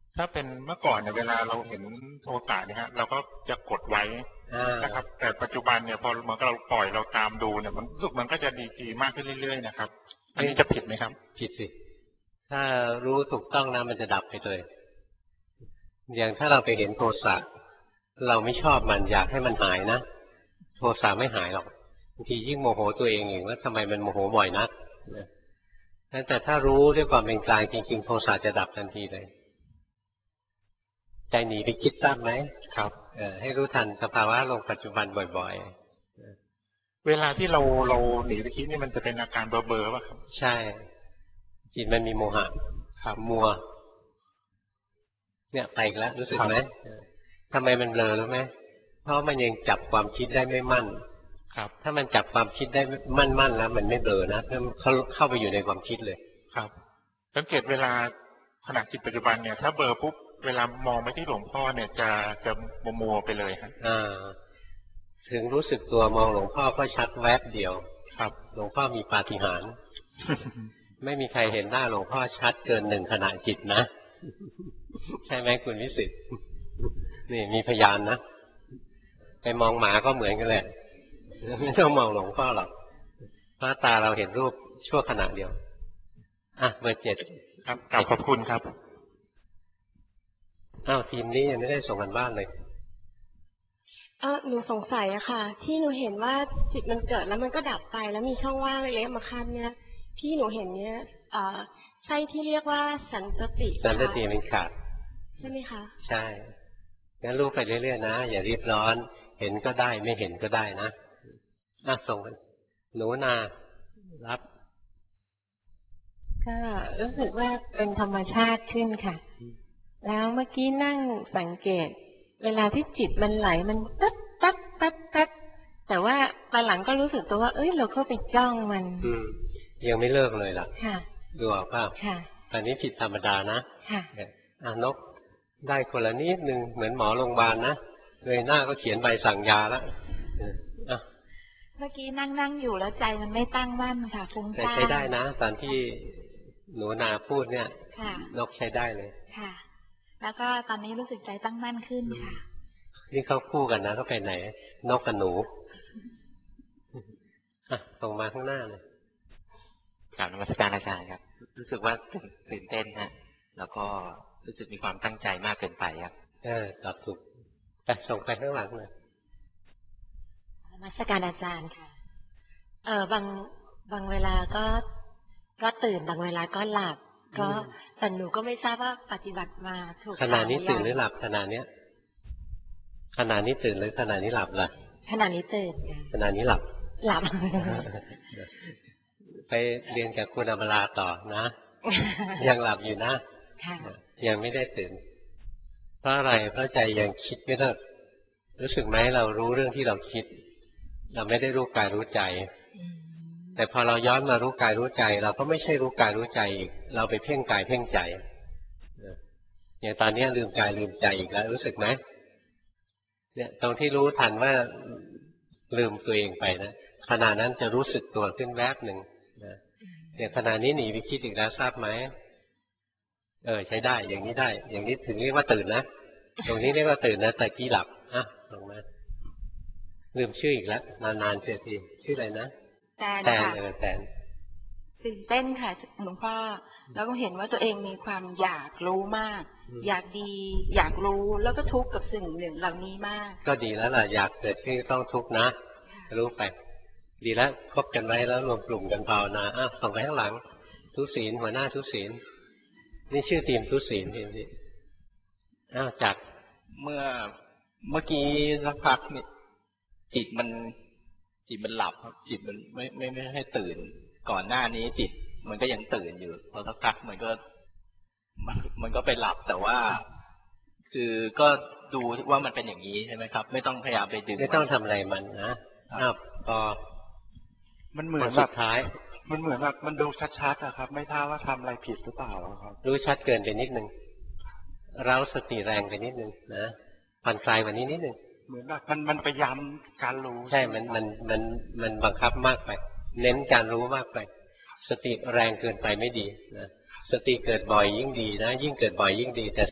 ถ้าเป็นเมื่อก่อนเนี่ยเวลาเราเห็นโทสะเนี่ยฮะเราก็จะกดไว้นะครับแต่ปัจจุบันเนี่ยพอเหมือนกับเราปล่อยเราตามดูเนี่ยมันรู้สึกมันก็จะดีจีมากขึ้นเรื่อยๆนะครับอันนี้จะผิดไหมครับผิดสิถ้ารู้ถูกต้องนะมันจะดับไปเลยอย่างถ้าเราไปเห็นโทสะเราไม่ชอบมันอยากให้มันหายนะโทสะไม่หายหรอกบางทียิ่งโมโหตัวเองเองว่าทำไมมันโมโหบ่อยนักแต่ถ้ารู้ด้วยความเป็นกลางจริงๆโทสะจะดับทันทีเลยใจหนีไปคิดตั้งไหมครับเออให้รู้ทันสภาวะลงปัจจุบันบ่อยๆเวลาที่เราเราหนีไปคิดนี่มันจะเป็นอาการเบอร์เบอร์ป่ะครับใช่จิตมันมีโมหะครับมัวเนี่ยไปอีกแล้วรู้สึกไหมทำไมมันเบลอรู้ไหมเพราะมันยังจับความคิดได้ไม่มั่นครับถ้ามันจับความคิดได้มั่นๆแล้วมันไม่เบลอนะเขาเข้าไปอยู่ในความคิดเลยครับสังเกตเวลาขณะจิตปัจจุบันเนี่ยถ้าเบลอปุ๊บเวลามองไปที่หลวงพ่อเนี่ยจะจะมัวๆไปเลยครับอ่าถึงรู้สึกตัวมองหลวงพ่อก็ชัดแวบเดียวครับหลวงพ่อมีปาฏิหาริย์ ไม่มีใครเห็นหน้าหลวงพ่อชัดเกินหนึ่งขณะจิตนะใช่ไหมคุณวิสิทธิ์นี่มีพยานนะไปมองหมาก็เหมือนกันแหละไม่ต้องมองหลวงพ่อหรอกเพราะตาเราเห็นรูปชั่วขณะเดียวอ่ะเบอร์เจ็ดครับกราบขอบคุณครับอ้าวทีมนี้ยังไม่ได้ส่งกันบ้านเลยเออหนูสงสัยอะค่ะที่หนูเห็นว่าจิตมันเกิดแล้วมันก็ดับไปแล้วมีช่องว่างเล็กๆมาขั้นเนี่ยที่หนูเห็นเนี่ยเอ่อใช่ที่เรียกว่าสันตติสันตติเป็นขาดใช่ไหมคะใช่งั้นรู้ไปเรื่อยๆนะอย่ารีบร้อนเห็นก็ได้ไม่เห็นก็ได้นะอ่ะส่งกันหนูนารับก็รู้สึกว่าเป็นธรรมชาติขึ้นค่ะแล้วเมื่อกี้นั่งสังเกตเวลาที่จิตมันไหลมันปั๊บปั๊บปั๊บปั๊บแต่ว่าตอนหลังก็รู้สึกตัวว่าเอ้ยเราเข้าไปจ้องมันอืมยังไม่เลิกเลยล่ะค่ะดูออกเปล่าค่ะตอนนี้ผิดธรรมดานะค่ะอ่ะนกได้คนละนิดนึงเหมือนหมอโรงพยาบาลนะเลยหน้าก็เขียนใบสั่งยาแล้วอ่ะเมื่อกี้นั่งนั่งอยู่แล้วใจมันไม่ตั้งมั่นค่ะฟุ้งซ่านแต่ใช้ได้นะตอนที่หนูนาพูดเนี่ยนกใช้ได้เลยค่ะแล้วก็ตอนนี้รู้สึกใจตั้งมั่นขึ้นค่ะนี่เขาคู่กันนะเขาไปไหนนกกับหนูอ่ะตรงมาข้างหน้าเลยกราบนมัสการอาจารย์ครับรู้สึกว่าตื่นเต้นฮะแล้วก็รู้สึกมีความตั้งใจมากเกินไปครับเออตอบถูกแต่ส่งไปข้างหลังเลยนมัสการอาจารย์ค่ะเออบางบางเวลาก็ก็ตื่นบางเวลาก็หลับก็แต่หนูก็ไม่ทราบว่าปฏิบัติมาถูกขณะนี้ตื่นหรือหลับขณะเนี้ยขณะนี้ตื่นหรือขณะนี้หลับล่ะขณะนี้ตื่นขณะนี้หลับหลับไปเรียนกับคุณอมราต่อนะยังหลับอยู่นะยังไม่ได้ตื่นเพราะอะไรเพราะใจยังคิดไม่เลิกรู้สึกไหมเรารู้เรื่องที่เราคิดเราไม่ได้รู้กายรู้ใจแต่พอเราย้อนมารู้กายรู้ใจเราก็ไม่ใช่รู้กายรู้ใจอีกเราไปเพ่งกายเพ่งใจอย่างตอนนี้ลืมกายลืมใจอีกแล้วรู้สึกไหมเนี่ยตรงที่รู้ทันว่าลืมตัวเองไปนะขณะนั้นจะรู้สึกตัวขึ้นแวบหนึ่งนะเนี่ยขณะนี้หนีไปคิดอีกแล้วทราบไหมเออใช้ได้อย่างนี้ได้อย่างนี้ถึงเรียกว่าตื่นนะตรงนี้เรียกว่าตื่นนะแต่กี้หลับอ่ะลงมาลืมชื่ออีกแล้วนานๆเสียทีชื่ออะไรนะแตนเออแตนตื่นเต้นค่ะหลวงพ่อแล้วก็เห็นว่าตัวเองมีความอยากรู้มากอยากดีอยากรู้แล้วก็ทุกข์กับสิ่งหนึ่งเหล่านี้มากก็ดีแล้วล่ะอยากเกิดขึ้นต้องทุกข์นะรู้ไปดีแล้วคบกันไว้แล้วรวมกลุ่มกันภาวนาอ้าวส่งไปข้างหลังทุศีลหัวหน้าทุศีลนี่ชื่อทีมทุศีลทีมนี้อ้าวจักเมื่อเมื่อกี้สักพักนี่จิตมันจิตมันหลับครับจิตมันไม่ไม่ไม่ให้ตื่นก่อนหน้านี้จิตมันก็ยังตื่นอยู่พอสักพักมันก็มันก็ไปหลับแต่ว่าคือก็ดูว่ามันเป็นอย่างนี้ใช่ไหมครับไม่ต้องพยายามไปดึงไม่ต้องทำอะไรมันนะอ้าวพอมันเหมือนแบบท้ายมันเหมือนแบบมันดูชัดๆอะครับไม่ทราบว่าทำอะไรผิดหรือเปล่าครับรู้ชัดเกินไปนิดนึงเราสติแรงไปนิดนึงนะผ่อนคลายกว่านี้นิดนึงเหมือนแบบมันมันไปย้ำการรู้ใช่มันมันมันมันบังคับมากไปเน้นการรู้มากไปสติแรงเกินไปไม่ดีนะสติเกิดบ่อยยิ่งดีนะยิ่งเกิดบ่อยยิ่งดีแต่